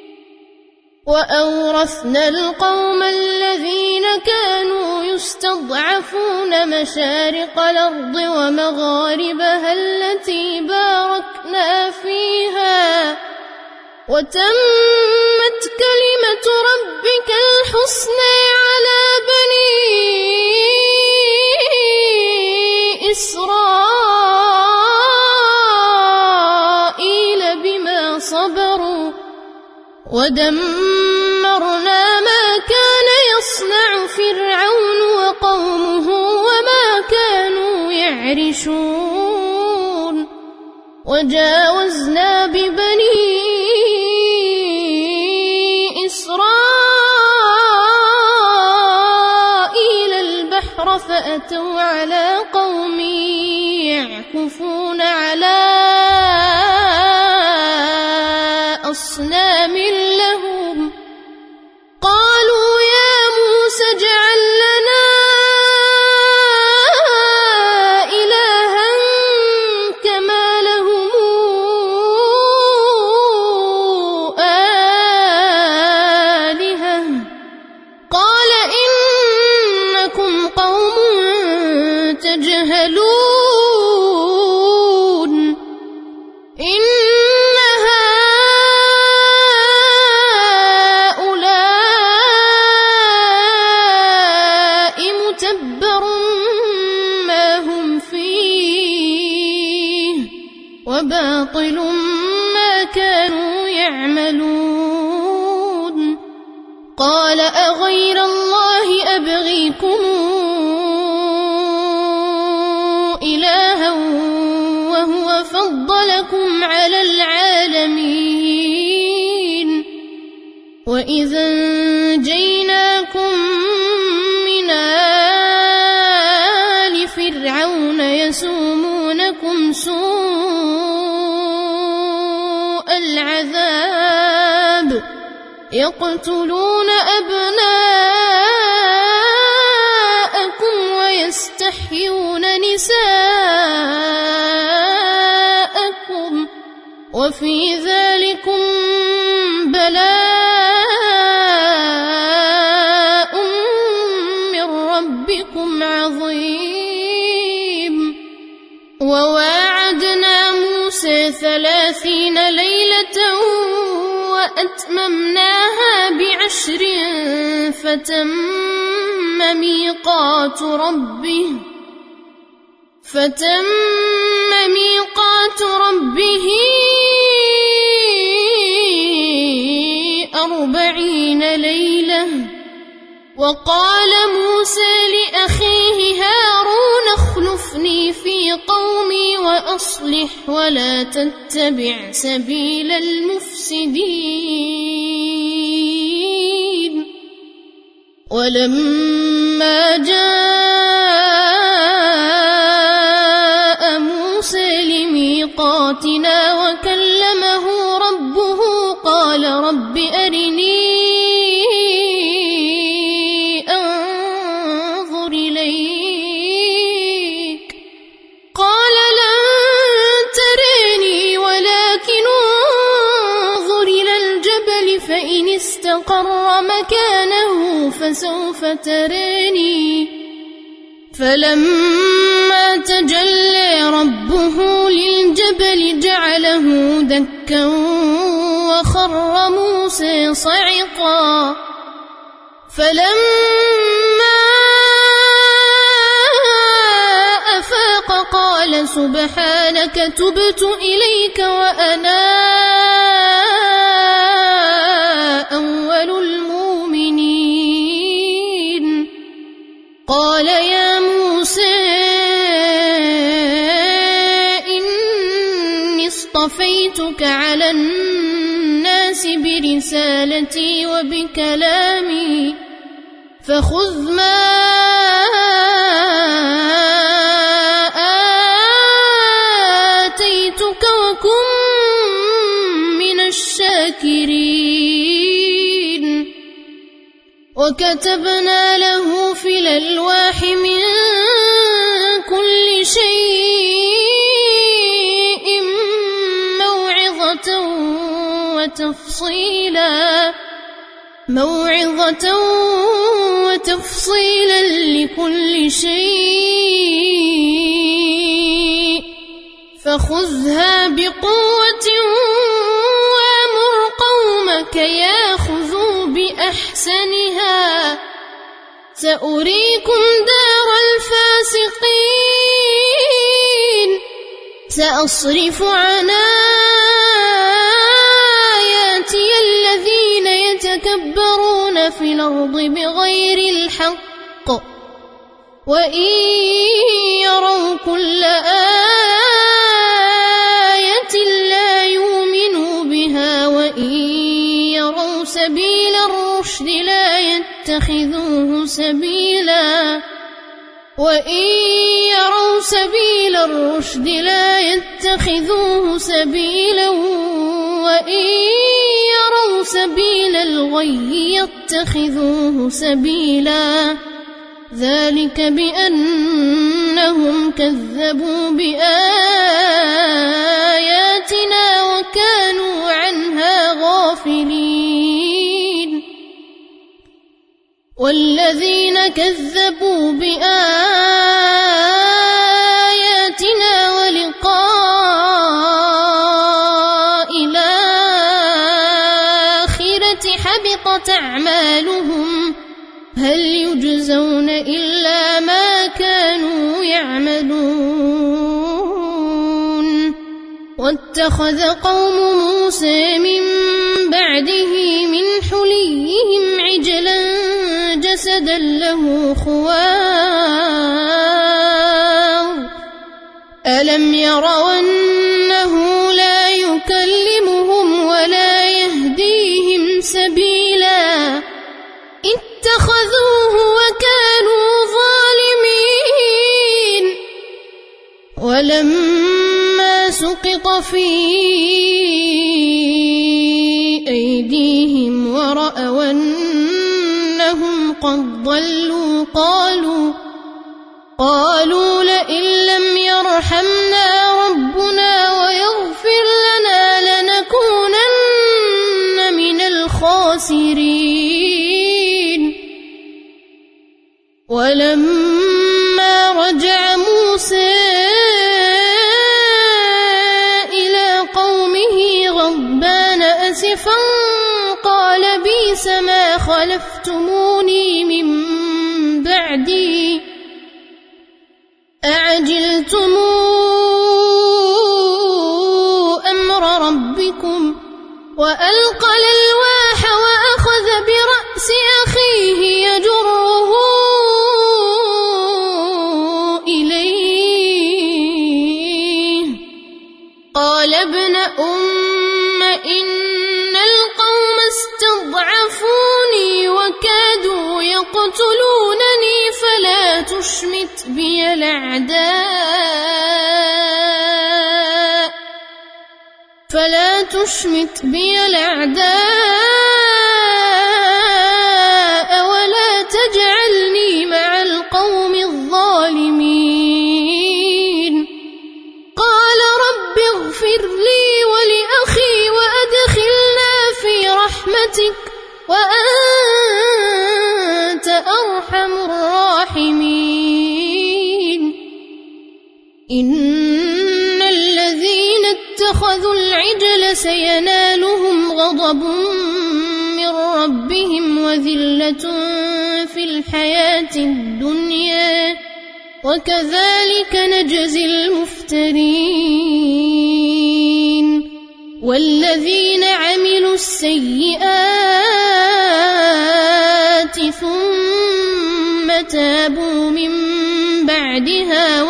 وأورثنا القوم الذين كانوا يستضعفون مشارق الأرض ومغاربها التي باركنا فيها وتمت كلمة ربك الحسنى على بني إسرائيل ودمرنا ما كان يصنع فرعون وقومه وما كانوا يعرشون وجاوزنا ببني إسرائيل البحر فأتوا على قوم يعكفون على أصنام لهم قالوا يا موسى اجعل لنا إلها كما لهم آلهة قال إنكم قوم تجهلون إن هؤلاء متبر ما هم فيه وباطل ما كانوا يعملون قال أغير الله أبغيكم إلها وهو فضلكم على العالمين وإذا أنجيناكم من آل فرعون يسومونكم سوء العذاب يقتلون أبناءكم ويستحيون نساءكم وفي ذلكم بلاء من ربكم عظيم وواعدنا موسى 30 ليلة وأتممناها ب10 فتم ميقات ربه 40 ليلة وقال موسى لأخيه هارون اخلفني في قومي وأصلح ولا تتبع سبيل المفسدين ولما جاء موسى لميقاتنا وكلمه ربه قال رب أرني أنظر إليك قال لن تريني ولكن انظر إلى الجبل فإن استقر مكانه فسوف تريني فلما تجلى ربه للجبل جعله دكا وخر موسى صعقا فلما أفاق قال سبحانك تبت إليك وأنا أول المؤمنين قال يا موسى إني اصطفيتك على الناس برسالتي وبكلامي فخذ ما آتيتك وكن من الشاكرين وكتبنا له في الألواح من كل شيء موعظة وتفصيلا لكل شيء فخذها بقوة وأمر قومك ياخذوا بأحسنها سأريكم دار الفاسقين سأصرف عن آياتي الذين يتكبرون في الأرض بغير الحق وإن يروا كل آية لا يؤمنوا بها وإن يروا سبيل الرشد لا يتخذوه سبيلا وإن يروا سبيل الغي يتخذوه سبيلا ذلك بأنهم كذبوا بآياتنا وكانوا عنها غافلين والذين كذبوا بآياتنا ولقاء الآخرة حبطت أعمالهم هل يجزون إلا ما كانوا يعملون واتخذ قوم موسى من بعده من حليهم عجلا جسدا له خوار ألم يروا أنه لا يكلمهم ولا يهديهم سبيلا اتخذوه وكانوا ظالمين ولما سقط في أيديهم ورأوا أنهم قد ضلوا قالوا لئن لم يرحمنا ربنا ويغفر لنا لنكونن من الخاسرين ولما رجع موسى إلى قومه غضبان أسفا قال بئس ما خلفتموني من بعدي أعجلتم أمر ربكم وألقى الألواح وأخذ برأس أخيه يجره إليه قال ابن أم إن القوم استضعفوني وكادوا يقتلونني فلا تشمت بي الأعداء ولا تجعلني مع القوم الظالمين قال رب اغفر لي ولأخي وأدخلنا في رحمتك وأنت أرحم الراحمين إن الذين اتخذوا العجل سينالهم غضب من ربهم وذلة في الحياة الدنيا وكذلك نجزي المفترين والذين عملوا السيئات ثم تابوا من بعدها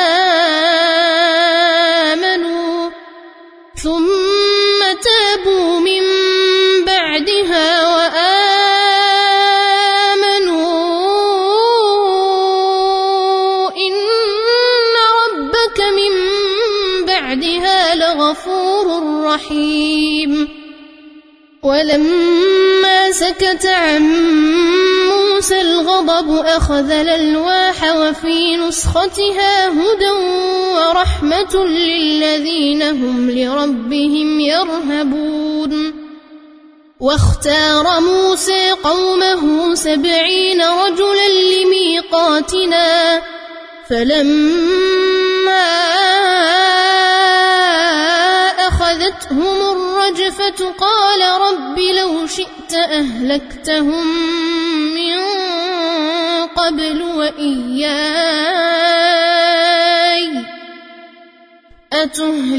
وآمنوا إن ربك من بعدها لغفور رحيم ولما سكت عن موسى الغضب أخذ الألواح وفي نسختها هدى ورحمة للذين هم لربهم يرهبون واختار موسى قومه 70 رجلا لميقاتنا فلما أخذتهم الرجفة قال رب لو شئت أهلكتهم من قبل وإياي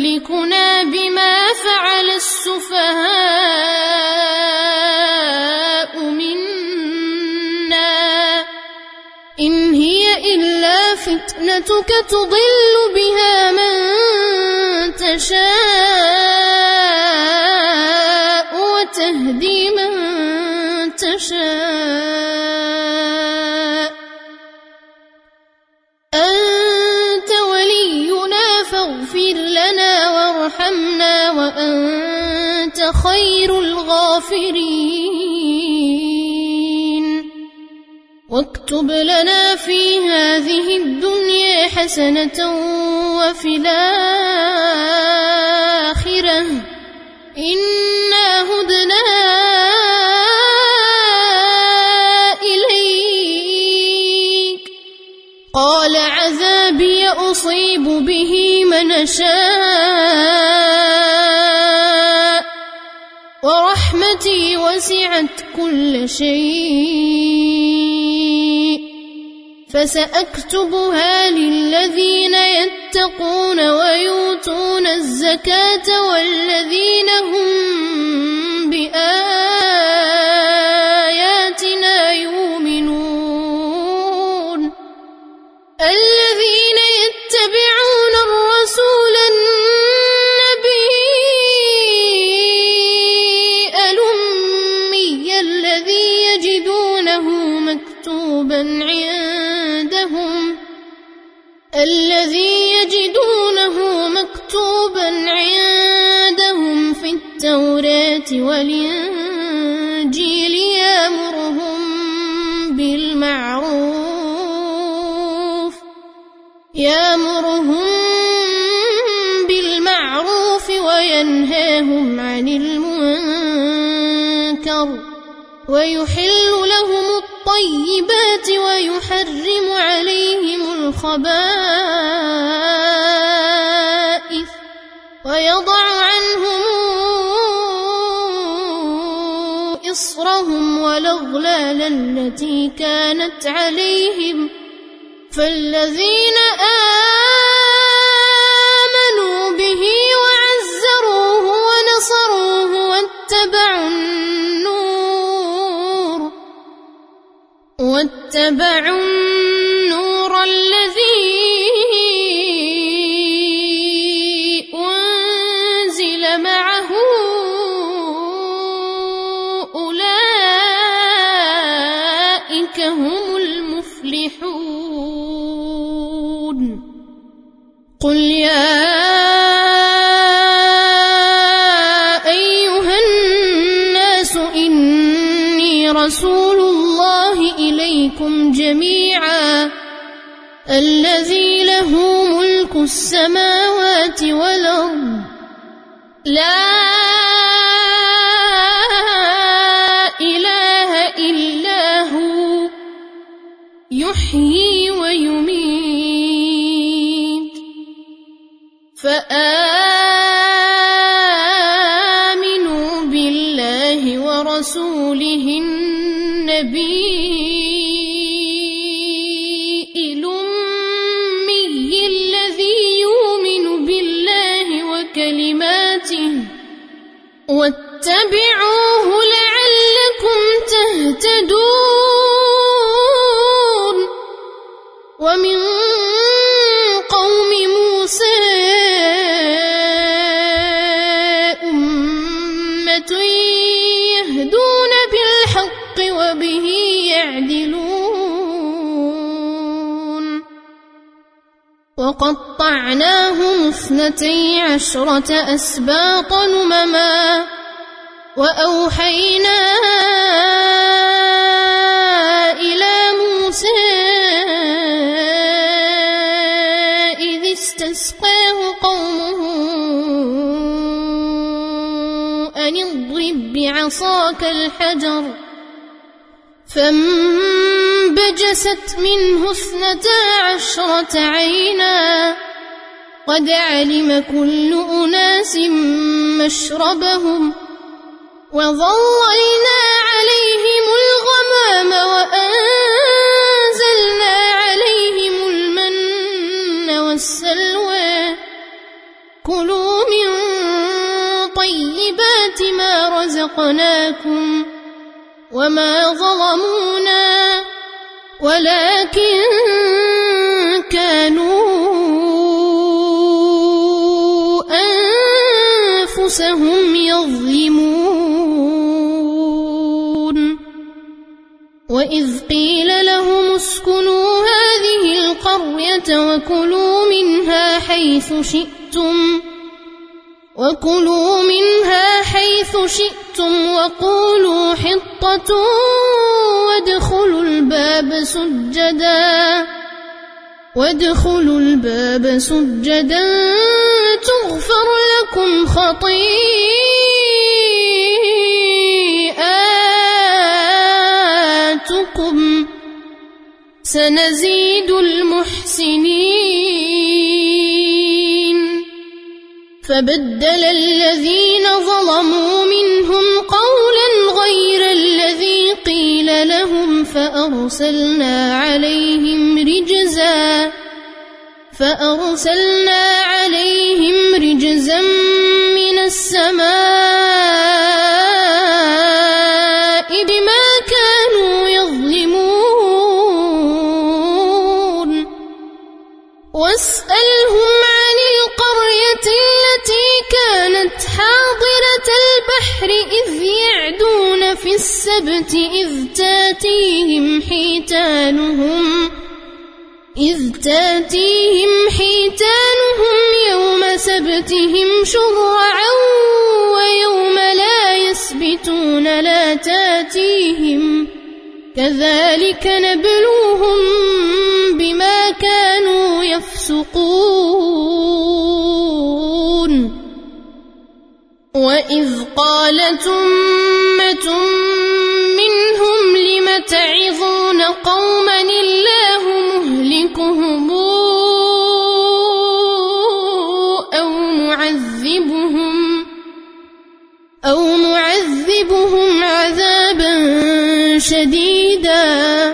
أتهلكنا بما فعل السفهاء رحمتك تضل بها من تشاء وتهدي من تشاء أنت ولينا فاغفر لنا وارحمنا وأنت خير الغافرين واكتب لنا في هذه الدنيا حسنة وفي الآخرة إنا هدنا إليك قال عذابي أصيب به من أشاء ورحمتي وسعت كل شيء فسأكتبها للذين يتقون ويؤتون الزكاة والذين هم بآياتنا يؤمنون الذين يتبعون الرسول النبي الأمي الذي يجدونه مكتوبا عندهم في التوراة والإنجيل يأمرهم بالمعروف وينهاهم عن المنكر ويحل لهم الطيبات ويحرم عليهم الخبائث ويضع عنهم إصرهم والأغلال التي كانت عليهم فالذين آمنوا به وعزروه ونصروه واتبعوا النور الذي أنزل معه أولئك هم المفلحون قل يا أيها الناس إني رسول الله إليكم جميعا الذي له ملك السماوات والأرض لا إله إلا هو يحيي ويميت فآمنوا بالله ورسوله النبي الأمي الذي يؤمن بالله وكلماته واتبعوه لعلكم تهتدون ومن قوم موسى أمة يهدون بالحق وبه يعدلون وقطعناهم 12 أسباطا أمما وأوحينا إلى موسى إذ استسقاه قومه أن اضرب بعصاك الحجر فانبجست منه 12 عينا قد علم كل أناس مشربهم وظللنا عليهم الغمام وأنزلنا عليهم المن والسلوى كلوا من طيبات ما رزقناكم وما ظلمونا ولكن كانوا أنفسهم يظلمون وإذ قيل لهم اسكنوا هذه القرية وكلوا منها حيث شئتم وقولوا حطة وادخلوا الباب سجدا تغفر لكم خطيئاتكم سنزيد المحسنين فبدل الذين ظلموا منهم قولا غير الذي قيل لهم فأرسلنا عليهم رجزا من السماء بما كانوا يظلمون واسألهم عن القرية التي كانت حاضرة البحر إذ يعدون في السبت إذ تاتيهم حيتانهم يوم سبتهم شرعا ويوم لا يسبتون لا تاتيهم كذلك نبلوهم بما كانوا يفسقون وإذ قالت أمة منهم لم تعظون قوما الله مهلكهم أو معذبهم عذابا شديدا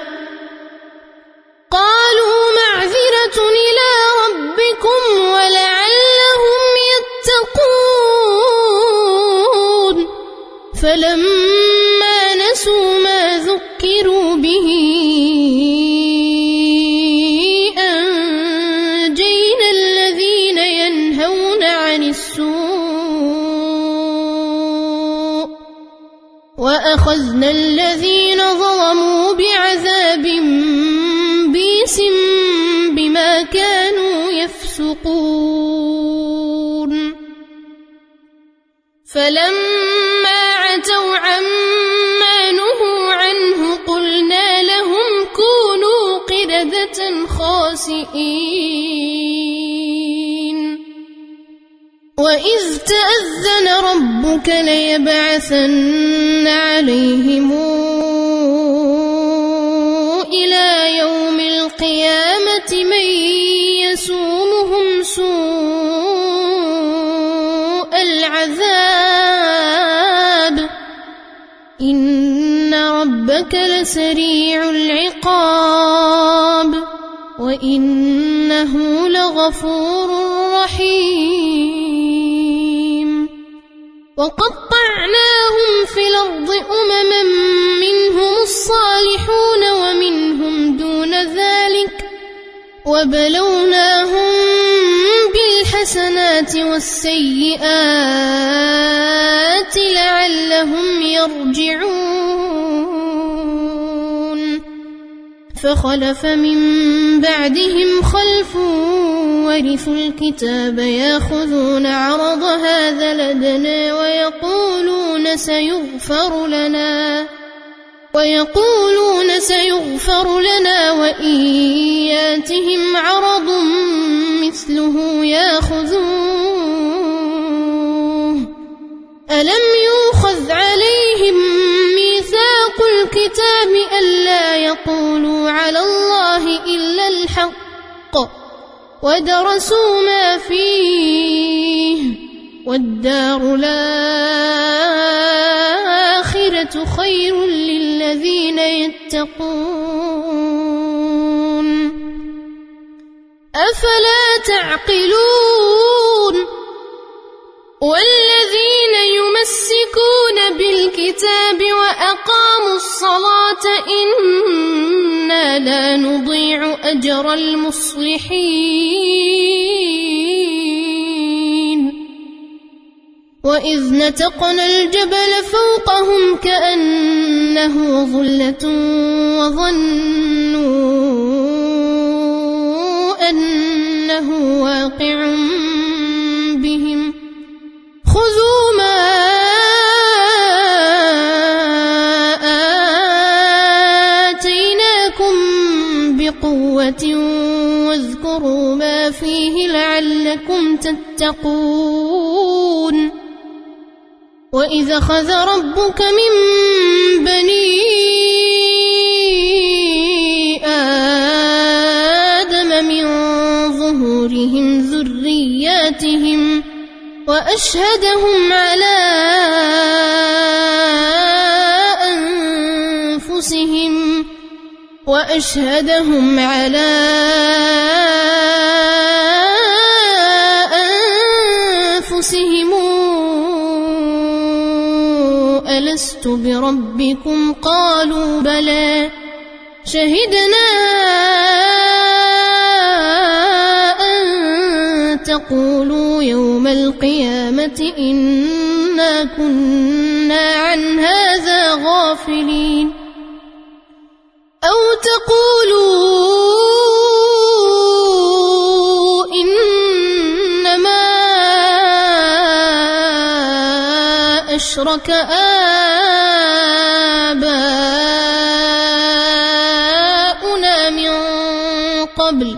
قالوا معذرة إلى ربكم ولعلهم يتقون فلما نسوا ما ذكروا به أنجينا الذين ينهون عن السوء وأخذنا الذين ظلموا بعذاب بئس بما كانوا يفسقون فلما عتوا عما نهوا عنه قلنا لهم كونوا قردة خاسئين وإذ تأذن ربك ليبعثن عليهم إلى يوم القيامة من يسومهم سوء العذاب إن ربك لسريع العقاب وإنه لغفور رحيم وقطعناهم في الأرض أمما منهم الصالحون ومنهم دون ذلك وبلوناهم بالحسنات والسيئات لعلهم يرجعون فخلف من بعدهم خلف ورثوا الكتاب يأخذون عرض هذا الأدنى ويقولون سيغفر لنا وإن ياتهم عرض مثله يأخذوه ألم يؤخذ عليهم ميثاق الكتاب ألا يقولوا على الله إلا الحق ودرسوا ما فيه والدار الآخرة خير للذين يتقون أفلا تعقلون والذين يمسكون بالكتاب وأقاموا الصلاة إنا لا نضيع أجر المصلحين. 1 2 وإذ نتقنا الجبل فوقهم كأنه ظلة وظنوا أنه واقع بهم خذوا ما آتيناكم بقوة واذكروا ما فيه لعلكم تتقون وإذ أخذ ربك من بني آدم من ظهورهم ذرياتهم وأشهدهم على أنفسهم ألست بربكم قالوا بلى شهدنا أن تقولوا يوم القيامة إنا كنا عن هذا غافلين أو تقولوا إنما أشرك آباؤنا من قبل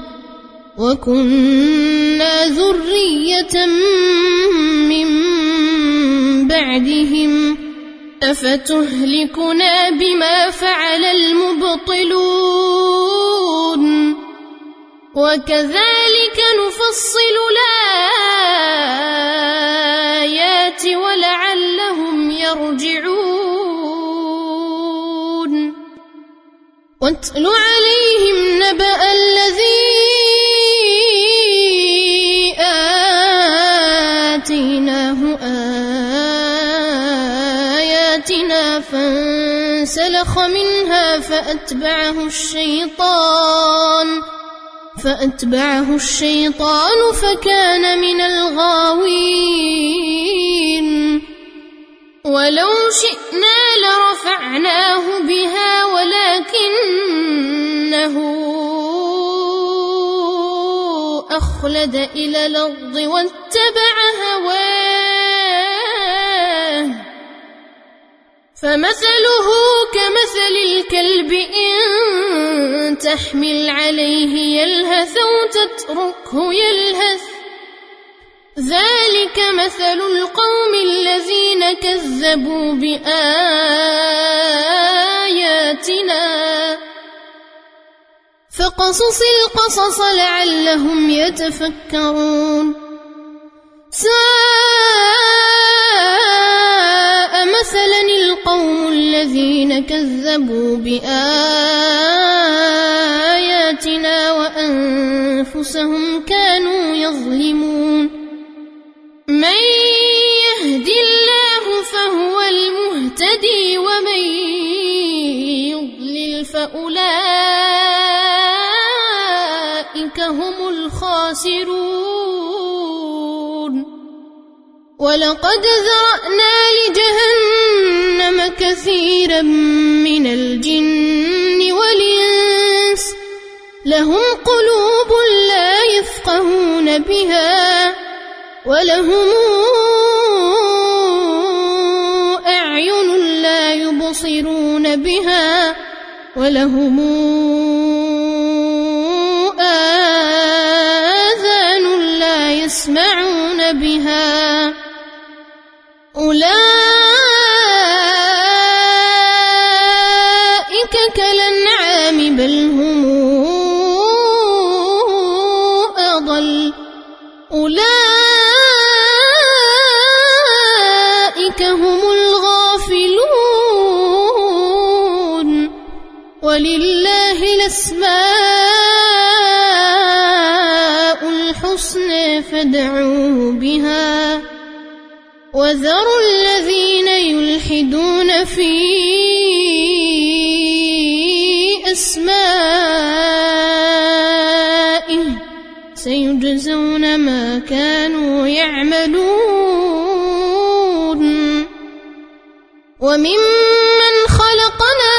وكنا ذرية من بعدهم أفتهلكنا بما فعل المبطلون وكذلك نفصل الآيات ولعلهم يرجعون واتل عليهم نبأ الذي آتيناه آياتنا فانسلخ منها فأتبعه الشيطان فكان من الغاوين ولو شئنا لرفعناه بها ولكنه أخلد إلى الأرض واتبع هواه فمثله كمثل الكلب إن تحمل عليه يلهث أو تتركه يلهث ذلك مثل القوم الذين كذبوا بآياتنا فقصص القصص لعلهم يتفكرون ساء مثلا القوم الذين كذبوا بآياتنا وأنفسهم كانوا يظلمون من يهد الله فهو المهتدي ومن يضلل فأولئك هم الخاسرون ولقد ذرأنا لجهنم كثيرا من الجن والإنس لهم قلوب لا يفقهون بها ولهم أعين لا يبصرون بها ولهم آذان لا يسمعون بها أولئك كالأنعام بل هم أضل أولئك هم الغافلون ولله الأسماء الحسنى فادعوه بها وذروا الذين يلحدون في أسمائه سيجزون ما كانوا يعملون وممن خلقنا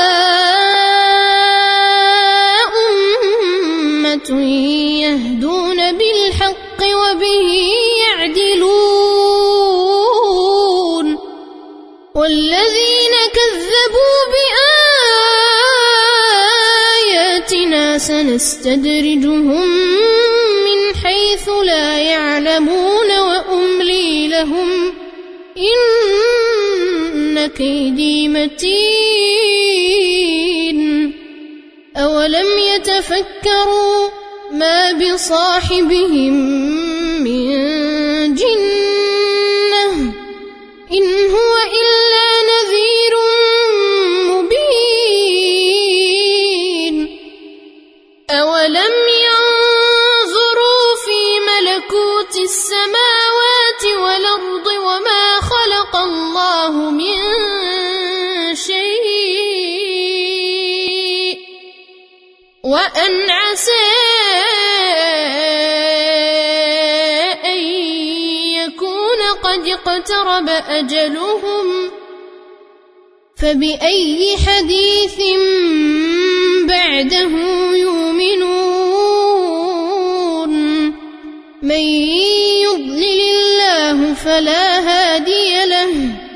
أمة يهدون بالحق وبه يعدلون والذين كذبوا بآياتنا سنستدرجهم من حيث لا يعلمون وأملي لهم إن كيدي متين أولم يتفكروا ما بصاحبهم من جنة إن هو إلا نذير مبين أولم ينظروا في ملكوت السماوات والأرض وما خلق الله من شيء وأن عسى أن يكون قد اقترب أجلهم فبأي حديث بعده يؤمنون من يضلل الله فلا هادي له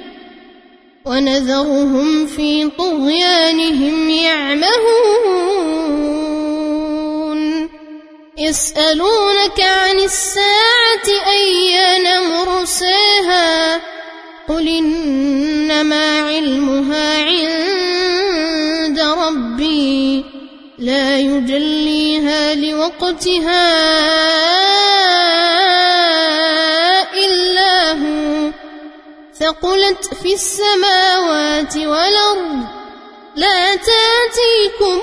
ونذرهم في طغيانهم يعمهون يسألونك عن الساعة أيان مرساها قل إنما علمها عند ربي لا يجليها لوقتها إلا هو ثقلت في السماوات والأرض لا تأتيكم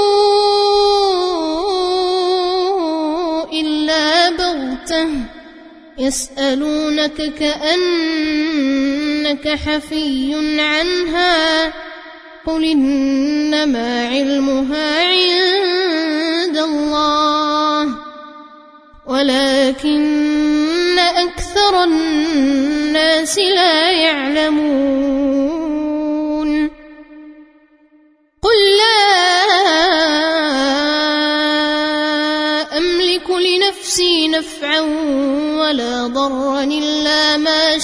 إلا بغتة يسألونك كأنك حفي عنها قل إنما علمها عند الله ولكن أكثر الناس لا يعلمون قل لا أملك لنفسي نفعا ولا ضرا إلا ما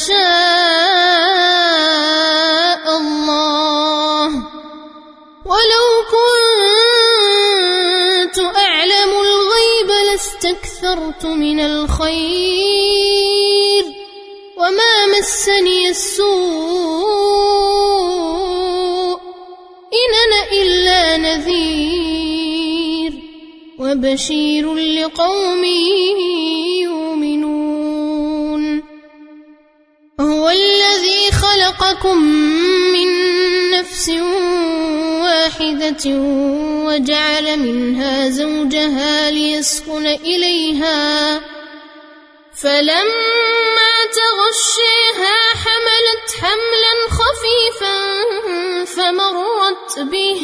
شاء الله ولو كنت أعلم الغيب لاستكثرت من الخير وما مسني السوء إن أنا إلا نذير وبشير لقوم يؤمنون هو الذي خلقكم من نفس واحدة وجعل منها زوجها ليسكن إليها فلما تغشيها حملت حملا خفيفا فمرت به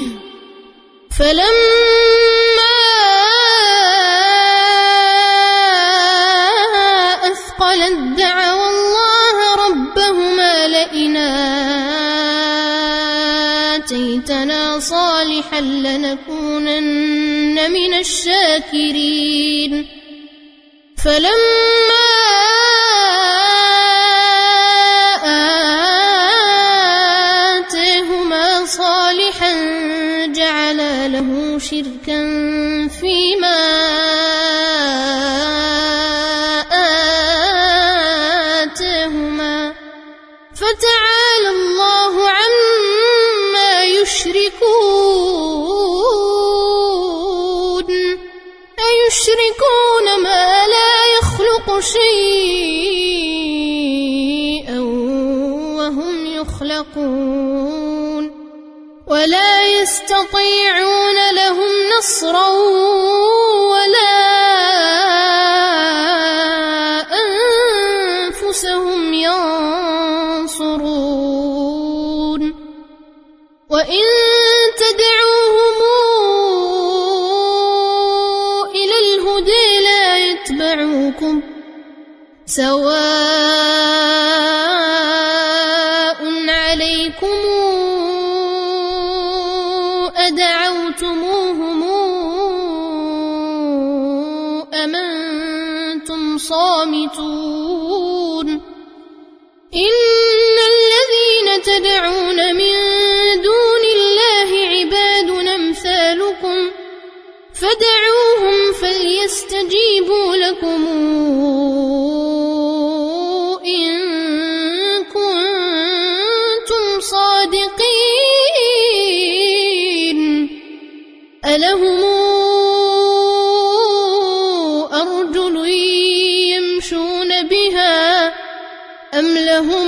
فلما أثقلت دعوا الله ربهما لئن آتيتنا صالحا لنكونن من الشاكرين فلما آتاهما صالحا جعلا له شركا فيما آتاهما فتعالى الله عما يشركون أيشركون ما لا يخلق شيئا وهم يخلقون ولا يستطيعون لهم نصرا ولا أنفسهم ينصرون وإن تدعوهم إلى الهدى لا يتبعوكم سواء عليكم أدعوتموهم أم أنتم صامتون إن الذين تدعون من دون الله عباد أمثالكم فدعوهم فليستجيبوا لكم إن كنتم صادقين ألهم أرجل يمشون بها أم لهم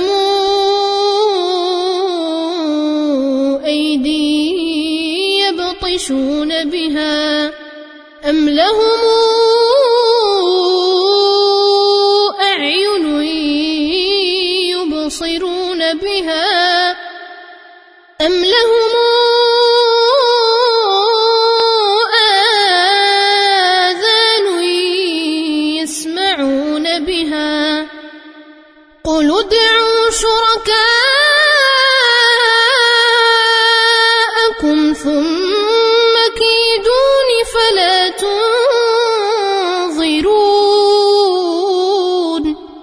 أيدي يبطشون بها أم لهم أعين يبصرون بها أم لهم آذان يسمعون بها قل ادعوا شركاءكم ثم كيدون فلا تنظرون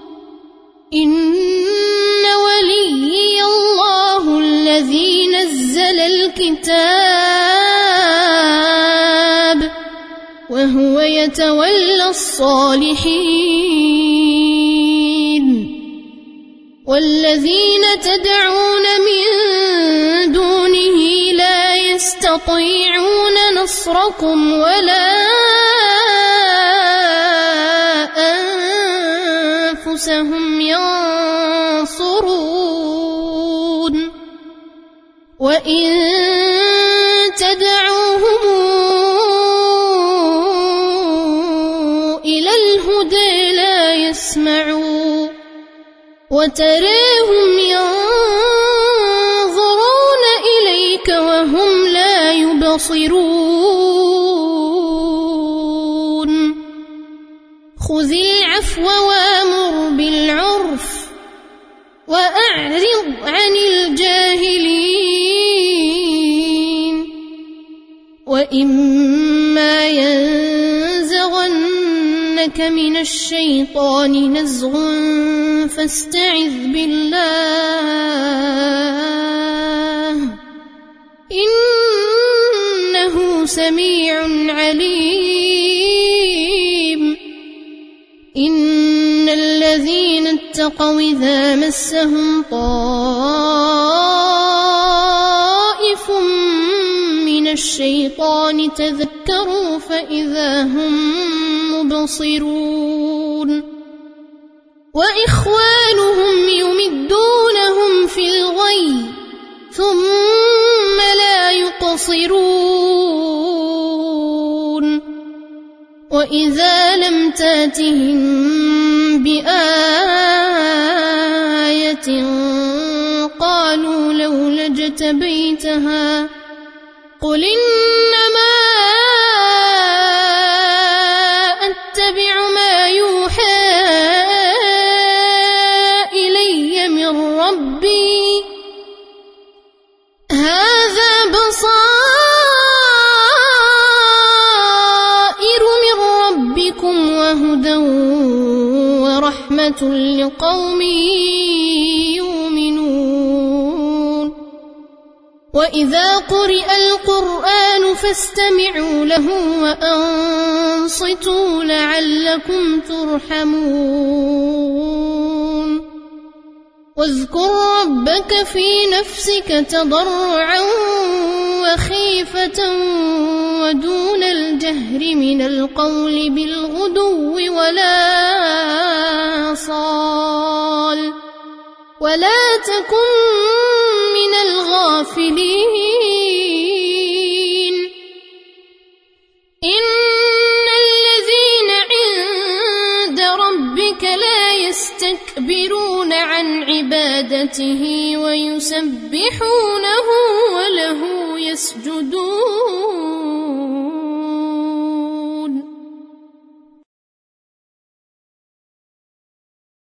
إن وليي الله الذي نزل الكتاب وهو يتولى الصالحين والذين تدعون من دونه لا يستطيعون نصركم ولا أنفسهم ينصرون وإن تدعوهم إلى الهدى لا يسمعون وتراهم ينظرون إليك وهم لا يبصرون خذ العفو وامر بالعرف وأعرض عن الجاهلين وإما ينزغنك من الشيطان نزغ فاستعذ بالله إنه سميع عليم إن الذين اتقوا إذا مسهم طائف من الشيطان تذكروا فإذا هم مبصرون وإخوانهم يمدونهم في الغي ثم لا يقصرون وإذا لم تاتهم بآية قالوا لولا اجتبيتها قل إنما أتبع ما يوحى إلي من ربي هذا بصائر من ربكم وهدى ورحمة لقوم يؤمنون وإذا قرئ القرآن فاستمعوا له وأنصتوا لعلكم ترحمون واذكر ربك في نفسك تضرعا وخيفة ودون الجهر من القول بالغدو ولا صال ولا تكن من الغافلين إن الذين عند ربك لا يستكبرون عن عبادته ويسبحونه